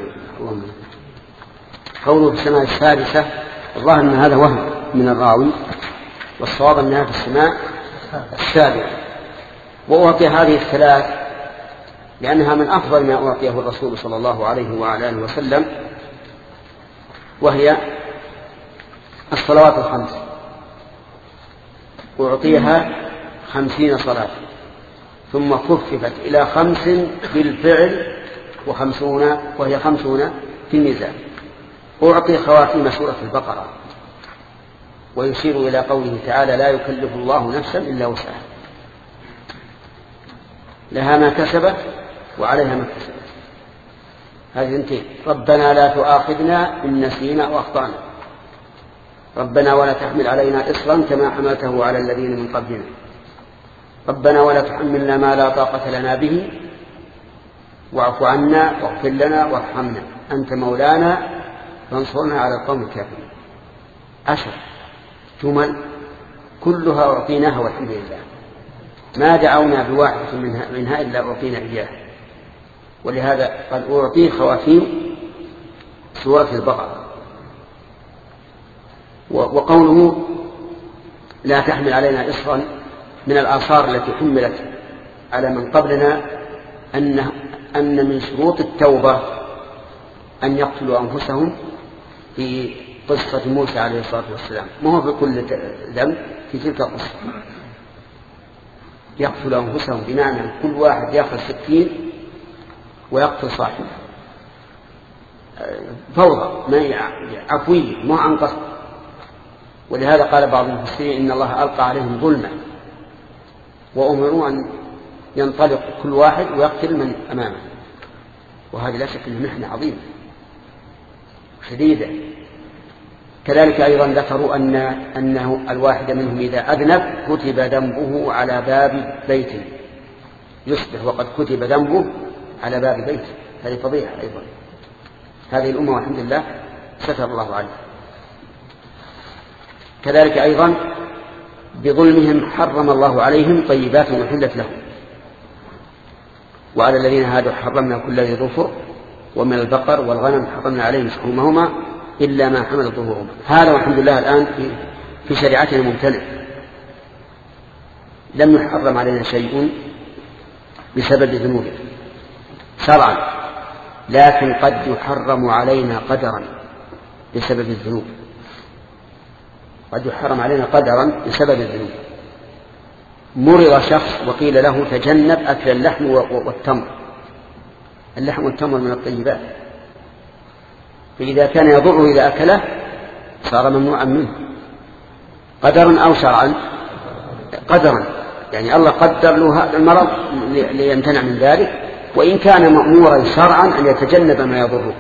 قوله في السماء السادسة الظاهر أن هذا وهم من الراوي والصواب أنها في السماء السابعة. وأعطي هذه الثلاث لأنها من أفضل ما أعطيه الرسول صلى الله عليه وعلى آله وسلم وهي الصلوات الخمس أعطيها خمسين صلاة ثم خففت إلى خمس بالفعل وخمسون وهي خمسون في الميزان. أعطي خواتيم سورة البقرة ويشير إلى قوله تعالى لا يكلف الله نفسا إلا وسعها لها ما كسبت وعليها ما كسبت. هذه انتين. ربنا لا تؤاخذنا إن نسينا وأخطأنا ربنا ولا تحمل علينا إصرا كما حملته على الذين من قبلنا ربنا ولا تحملنا ما لا طاقة لنا به واعف عنا واغفر لنا وارحمنا أنت مولانا فانصرنا على القوم الكافرين. عشر جمل كلها أعطيناها والحمد لله ما دعونا بواحدة منها, منها إلا أعطينا إياها. ولهذا قد أعطي خواتيم سورة البقرة. وقوله لا تحمل علينا إصرا من الآثار التي حملت على من قبلنا أن, أن من شروط التوبة أن يقتلوا أنفسهم في قصة موسى عليه الصلاة والسلام ما هو بكل ذنب في تلك القصة يقتل أنفسهم بمعنى كل واحد يأخذ سكين ويقتل صاحبه فوضى ما عفوية ما عن قصد. ولهذا قال بعض المفسرين إن الله ألقى عليهم ظلما وأمروا أن ينطلق كل واحد ويقتل من أمامه وهذه لا شك أنها محنة عظيمة شديدة. كذلك أيضا ذكروا أن أنه الواحد منهم إذا أذنب كتب ذنبه على باب بيته يصبح وقد كتب ذنبه على باب بيته. هذه فضيحة أيضا. هذه الأمة والحمد لله ستر الله عليه. كذلك أيضا بظلمهم حرم الله عليهم طيبات وحلت لهم وعلى الذين هادوا حرمنا كل ذي ظفر ومن البقر والغنم حرمنا عليهم شحومهما إلا ما حمل ظهورهما. هذا والحمد لله الآن في شريعتنا ممتنع، لم يحرم علينا شيء بسبب ذنوبه شرعا، لكن قد يحرم علينا قدرا بسبب الذنوب، قد يحرم علينا قدرا بسبب الذنوب. مرض شخص وقيل له تجنب أكل اللحم والتمر، اللحم والتمر من الطيبات، فإذا كان يضره إذا أكله صار ممنوعا منه قدرا أو شرعا. قدرا يعني الله قدر له هذا المرض ليمتنع من ذلك، وإن كان مأمورا شرعا أن يتجنب ما يضره.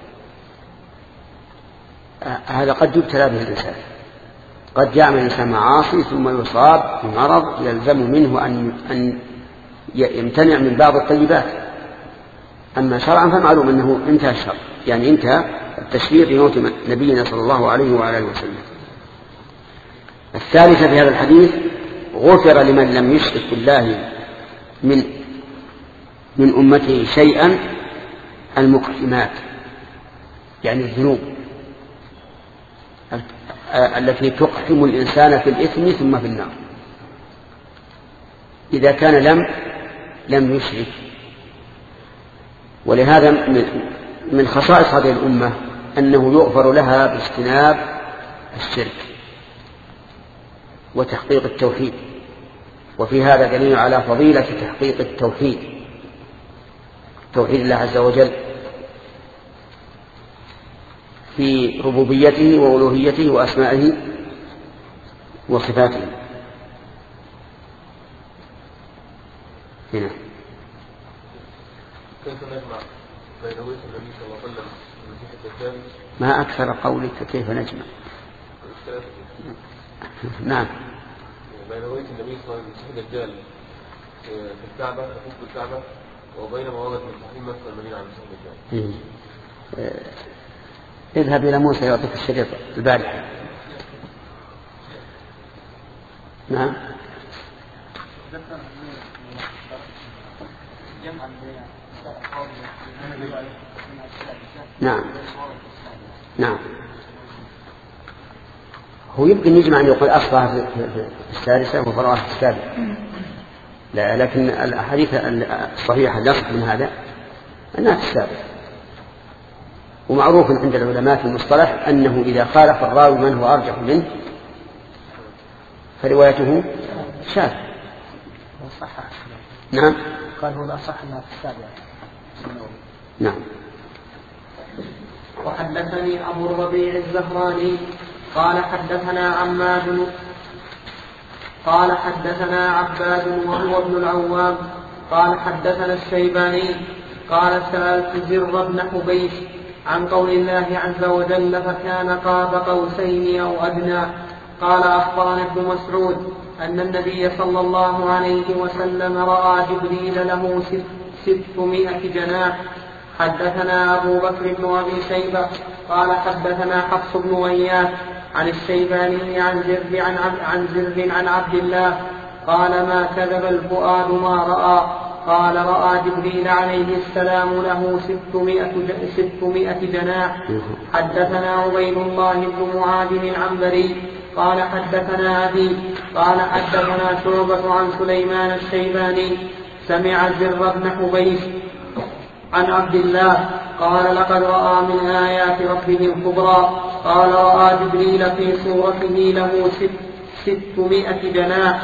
هذا قد يبتلى به الإنسان، قد يعمل الإنسان معاصي ثم يصاب بمرض يلزم منه أن يمتنع من بعض الطيبات. أما شرعا فمعلوم أنه انتهى الشرع، يعني انتهى التشريع بموت نبينا صلى الله عليه وعلى اله وسلم. الثالثة في هذا الحديث: غفر لمن لم يشرك بالله من من أمته شيئا المقحمات، يعني الذنوب التي تقحم الإنسان في الإثم ثم في النار. إذا كان لم لم يشرك. ولهذا من خصائص هذه الأمة أنه يغفر لها باجتناب الشرك وتحقيق التوحيد، وفي هذا دليل على فضيلة تحقيق التوحيد، توحيد الله عز وجل في ربوبيته وألوهيته وأسمائه وصفاته. هنا كيف نجمع بين وجه النبي صلى الله عليه وسلم والمسيح الدجال؟ ما أكثر قولك كيف نجمع؟ نعم. بين وجه النبي صلى الله عليه وسلم والمسيح الدجال في الكعبة، في الكعبة، وبين ما ورد من تحريم مكة والمدينة عن المسيح الدجال. اذهب إلى موسى يعطيك الشريط البارحة. نعم. نعم نعم. هو يمكن يجمع أن يقول أصلها في السادسة وفرعها في السابعة، لا، لكن الأحاديث الصحيحة لا تصح من هذا أنها في السابعة. ومعروف عند العلماء في المصطلح أنه إذا خالف الراوي من هو أرجح منه فروايته شاذة. نعم. قال هو الأصح أنها في السابعة. نعم. وحدثني أبو الربيع الزهراني قال حدثنا عماد قال حدثنا عباد وهو ابن العوام قال حدثنا الشيباني قال سألت زر بن حبيش عن قول الله عز وجل فكان قاب قوسين أو أدنى. قال أخبرنا ابن مسعود أن النبي صلى الله عليه وسلم رأى جبريل له ستمائة جناح. حدثنا أبو بكر بن أبي شيبة قال حدثنا حفص بن غياث عن الشيباني عن زر عن, عن زر عن عبد الله قال ما كذب الفؤاد ما رأى. قال رأى جبريل عليه السلام له ستمائة جناح. حدثنا عبيد الله بن معاذ العنبري قال حدثنا أبي قال حدثنا شعبة عن سليمان الشيباني سمع زر بن حبيش عن عبد الله قال لقد رأى من آيات ربه الكبرى. قال رأى جبريل في صورته له ستمائة جناح.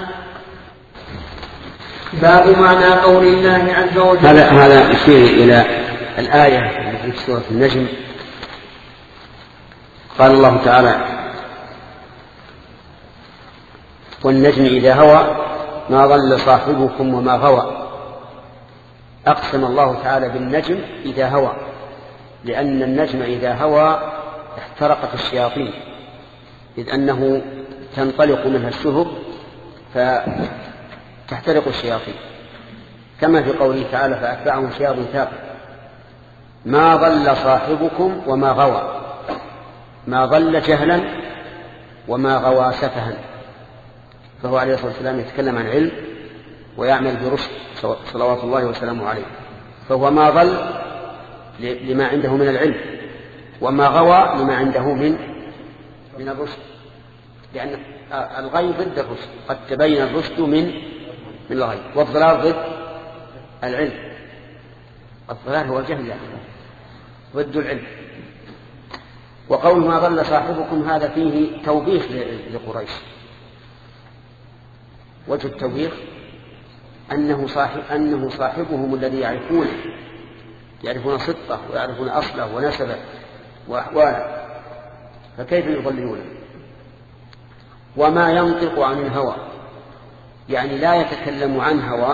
باب معنى قول الله عز وجل. هذا هذا يشير إلى الآية التي في سورة النجم. قال الله تعالى والنجم إذا هوى ما ضل صاحبكم وما غوى. أقسم الله تعالى بالنجم إذا هوى، لأن النجم إذا هوى احترقت الشياطين، إذ أنه تنطلق منها الشهب فتحترق الشياطين، كما في قوله تعالى فأتبعهم شياط ثاقب. ما ضل صاحبكم وما غوى، ما ضل جهلا وما غوى سفها، فهو عليه الصلاة والسلام يتكلم عن علم ويعمل برشد صلوات الله وسلامه عليه، فهو ما ضل لما عنده من العلم وما غوى لما عنده من من الرشد، لأن الغي ضد الرشد، قد تبين الرشد من من الغي، والضلال ضد العلم. الضلال هو الجهل يعني ضد العلم. وقول ما ضل صاحبكم هذا فيه توبيخ لقريش. وجه التوبيخ أنه صاحب أنه صاحبهم الذي يعرفونه، يعرفون صدقه ويعرفون أصله ونسبه وأحواله، فكيف يضللونه؟ وما ينطق عن الهوى، يعني لا يتكلم عن هوى،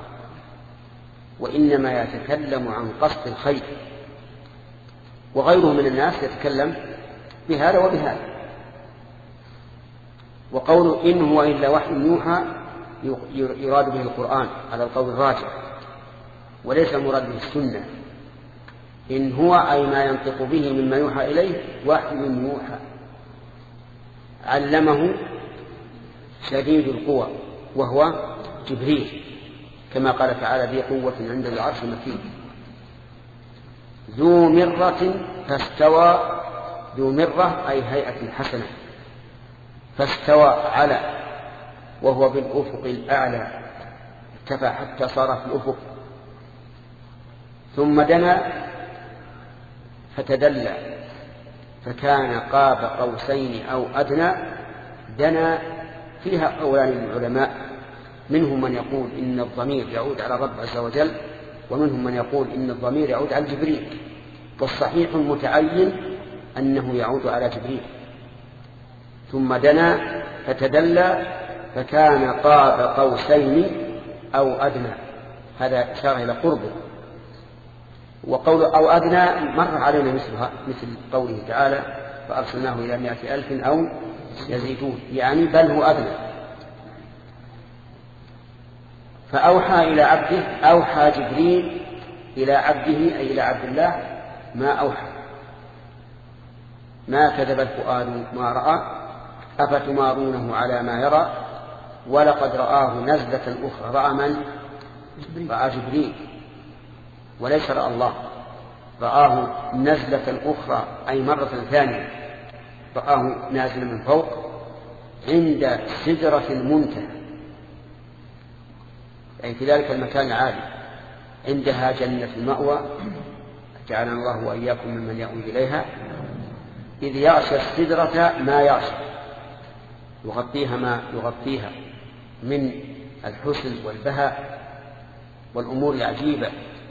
وإنما يتكلم عن قصد الخير، وغيره من الناس يتكلم بهذا وبهذا. وقوله إن هو إلا وحي يوحى يراد به القرآن على القول الراجح، وليس مراد به السنة. إن هو أي ما ينطق به مما يوحى إليه وحي يوحى، علمه شديد القوى وهو جبريل، كما قال تعالى ذي قوة عند العرش مكين، ذو مرة فاستوى. ذو مرة أي هيئة حسنة، فاستوى على، وهو بالأفق الأعلى، ارتفع حتى صار في الأفق. ثم دنا فتدلى فكان قاب قوسين أو أدنى. دنا فيها قولان للعلماء، منهم من يقول إن الضمير يعود على الرب عز وجل، ومنهم من يقول إن الضمير يعود على جبريل، والصحيح المتعين أنه يعود على جبريل. ثم دنا فتدلى فكان قاب قوسين أو أدنى، هذا إشارة إلى قربه. وقول أو أدنى مر علينا مثلها، مثل قوله تعالى فأرسلناه إلى مائة ألف أو يزيدون، يعني بل هو أدنى. فأوحى إلى عبده، أوحى جبريل إلى عبده أي إلى عبد الله ما أوحى. ما كذب الفؤاد ما رأى أفتمارونه على ما يرى ولقد رآه نزلة أخرى. رأى من؟ رأى جبريل، وليس رأى الله، رآه نزلة أخرى أي مرة ثانية، رآه نازلا من فوق عند سدرة المنتهى، أي في ذلك المكان العالي، عندها جنة المأوى، جعلنا الله وإياكم ممن يأوي إليها. إذ يغشى السدرة ما يغشى، يغطيها ما يغطيها من الحسن والبهاء والأمور العجيبة.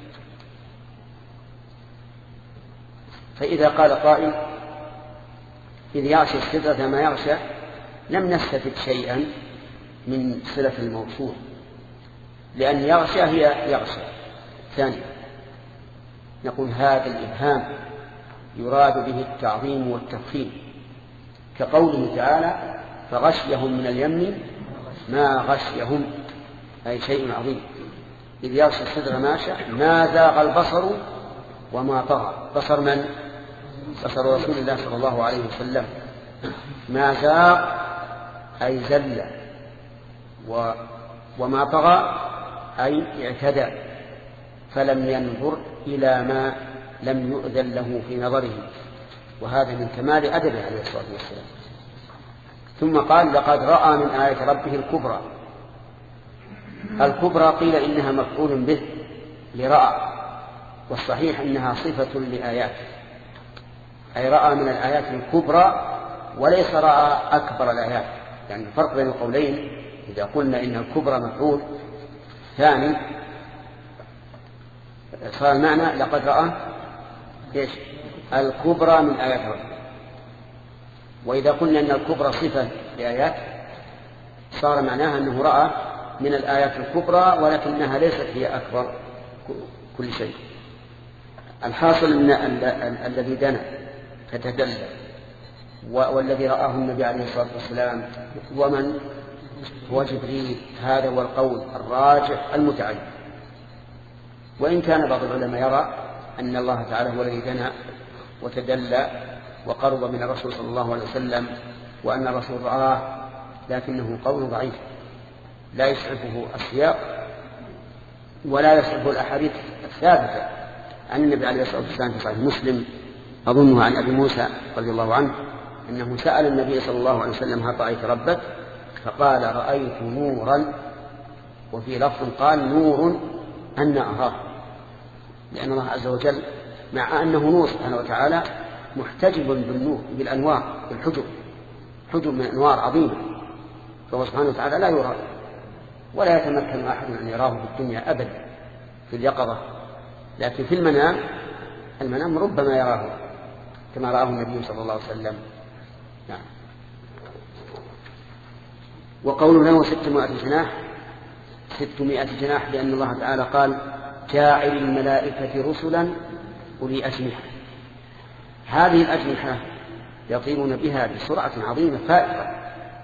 فإذا قال قائل إذ يغشى السدرة ما يغشى، لم نستفد شيئا من صلة الموصول، لأن يغشى هي يغشى. ثانيا نقول هذا الإبهام يراد به التعظيم والتفخيم، كقوله تعالى فغشيهم من اليم ما غشيهم، أي شيء عظيم. إذ يغشى السدر ماشى ما زاغ البصر وما طغى. بصر من؟ بصر رسول الله صلى الله عليه وسلم. ما زاغ أي زل، و وما طغى أي اعتدى، فلم ينظر إلى ما لم يؤذن له في نظره، وهذا من كمال أدبه عليه الصلاة والسلام. ثم قال لقد رأى من آية ربه الكبرى. الكبرى قيل إنها مفعول به لرأى، والصحيح إنها صفة لآيات، أي رأى من الآيات الكبرى وليس رأى أكبر الآيات. يعني الفرق بين القولين، إذا قلنا إن الكبرى مفعول ثاني صار المعنى لقد رأى إيش؟ الكبرى من آيات ربه. وإذا قلنا أن الكبرى صفة لآيات صار معناها أنه رأى من الآيات الكبرى، ولكنها ليست هي أكبر كل شيء. الحاصل أن الذي دنا فتدلى والذي رآه النبي عليه الصلاة والسلام ومن هو جبريل، هذا هو القول الراجح المتعين. وإن كان بعض العلماء يرى أن الله تعالى هو الذي دنا وتدلى وقرب من الرسول صلى الله عليه وسلم، وأن الرسول رآه، لكنه قول ضعيف لا يسعفه السياق ولا يسعفه الأحاديث الثابتة عن النبي عليه الصلاة والسلام في صحيح مسلم أظنه عن أبي موسى رضي الله عنه أنه سأل النبي صلى الله عليه وسلم هل رأيت ربك؟ فقال رأيت نورا، وفي لفظ قال نور أن أراه، لأن الله عز وجل مع أنه نور سبحانه وتعالى محتجب بالنور بالأنوار بالحجب، حجب من أنوار عظيمة، فهو سبحانه وتعالى لا يرى ولا يتمكن أحد أن يراه في الدنيا أبدا في اليقظة، لكن في المنام المنام ربما يراه كما رآه النبي صلى الله عليه وسلم. نعم. وقول له ستمائة جناح ستمائة جناح لأن الله تعالى قال جاعل الملائكة رسلا أولي أجنحة. هذه الأجنحة يطيرون بها بسرعة عظيمة فائقة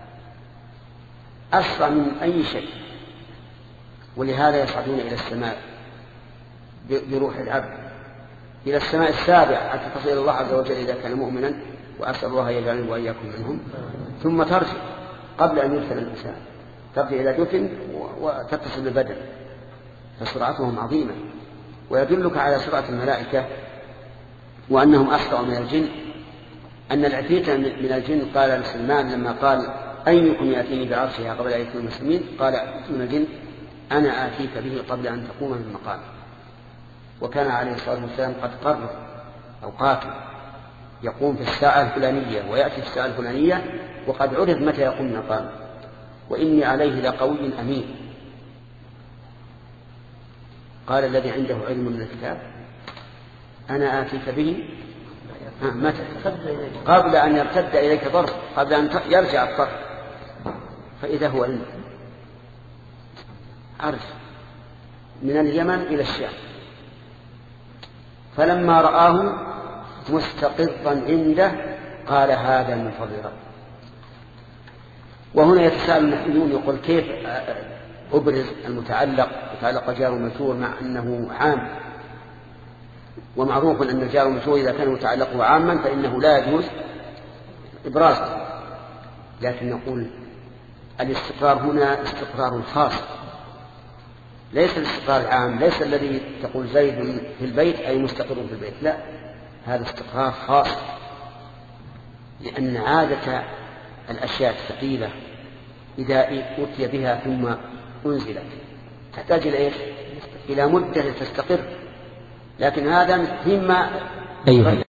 أسرع من أي شيء، ولهذا يصعدون إلى السماء بروح العبد إلى السماء السابعة حتى تصل إلى الله عز وجل إذا كان مؤمنا، وأسأل الله يجعلني وإياكم منهم، ثم ترجع قبل أن يدفن الإنسان، ترجع إلى دفن وتتصل بالبدن، فسرعتهم عظيمة. ويدلك على سرعة الملائكة وأنهم أسرع من الجن أن العفريت من الجن قال لسلمان لما قال أيكم يأتيني بعرشها قبل أن يكون المسلمين، قال من الجن أنا آتيك به قبل أن تقوم من مقام. وكان عليه الصلاة والسلام قد قرر أوقات يقوم في الساعة الفلانية ويأتي في الساعة الفلانية، وقد عرف متى يقوم من مقام. وإني عليه لقوي أمين. قال الذي عنده علم من الكتاب أنا آتيك به متى؟ قبل أن يرتد إليك ضرب، قبل أن يرجع الضرب، فإذا هو عنده عرش من اليمن إلى الشام. فلما رآه مستقرا عنده قال هذا من فضل ربي. وهنا يتساءل المحلون يقول كيف أبرز المتعلق يتعلق جار ومجرور مع أنه عام؟ ومعروف أن الجار والمجرور إذا كان متعلقه عاما فإنه لا يجوز إبرازه، لكن نقول الاستقرار هنا استقرار خاص، ليس الاستقرار العام، ليس الذي تقول زيد في البيت أي مستقر في البيت، لا، هذا استقرار خاص، لأن عادة الأشياء الثقيلة إذا أتي بها ثم أنزلت تحتاج إلى إيه؟ إلى مدة تستقر، لكن هذا مما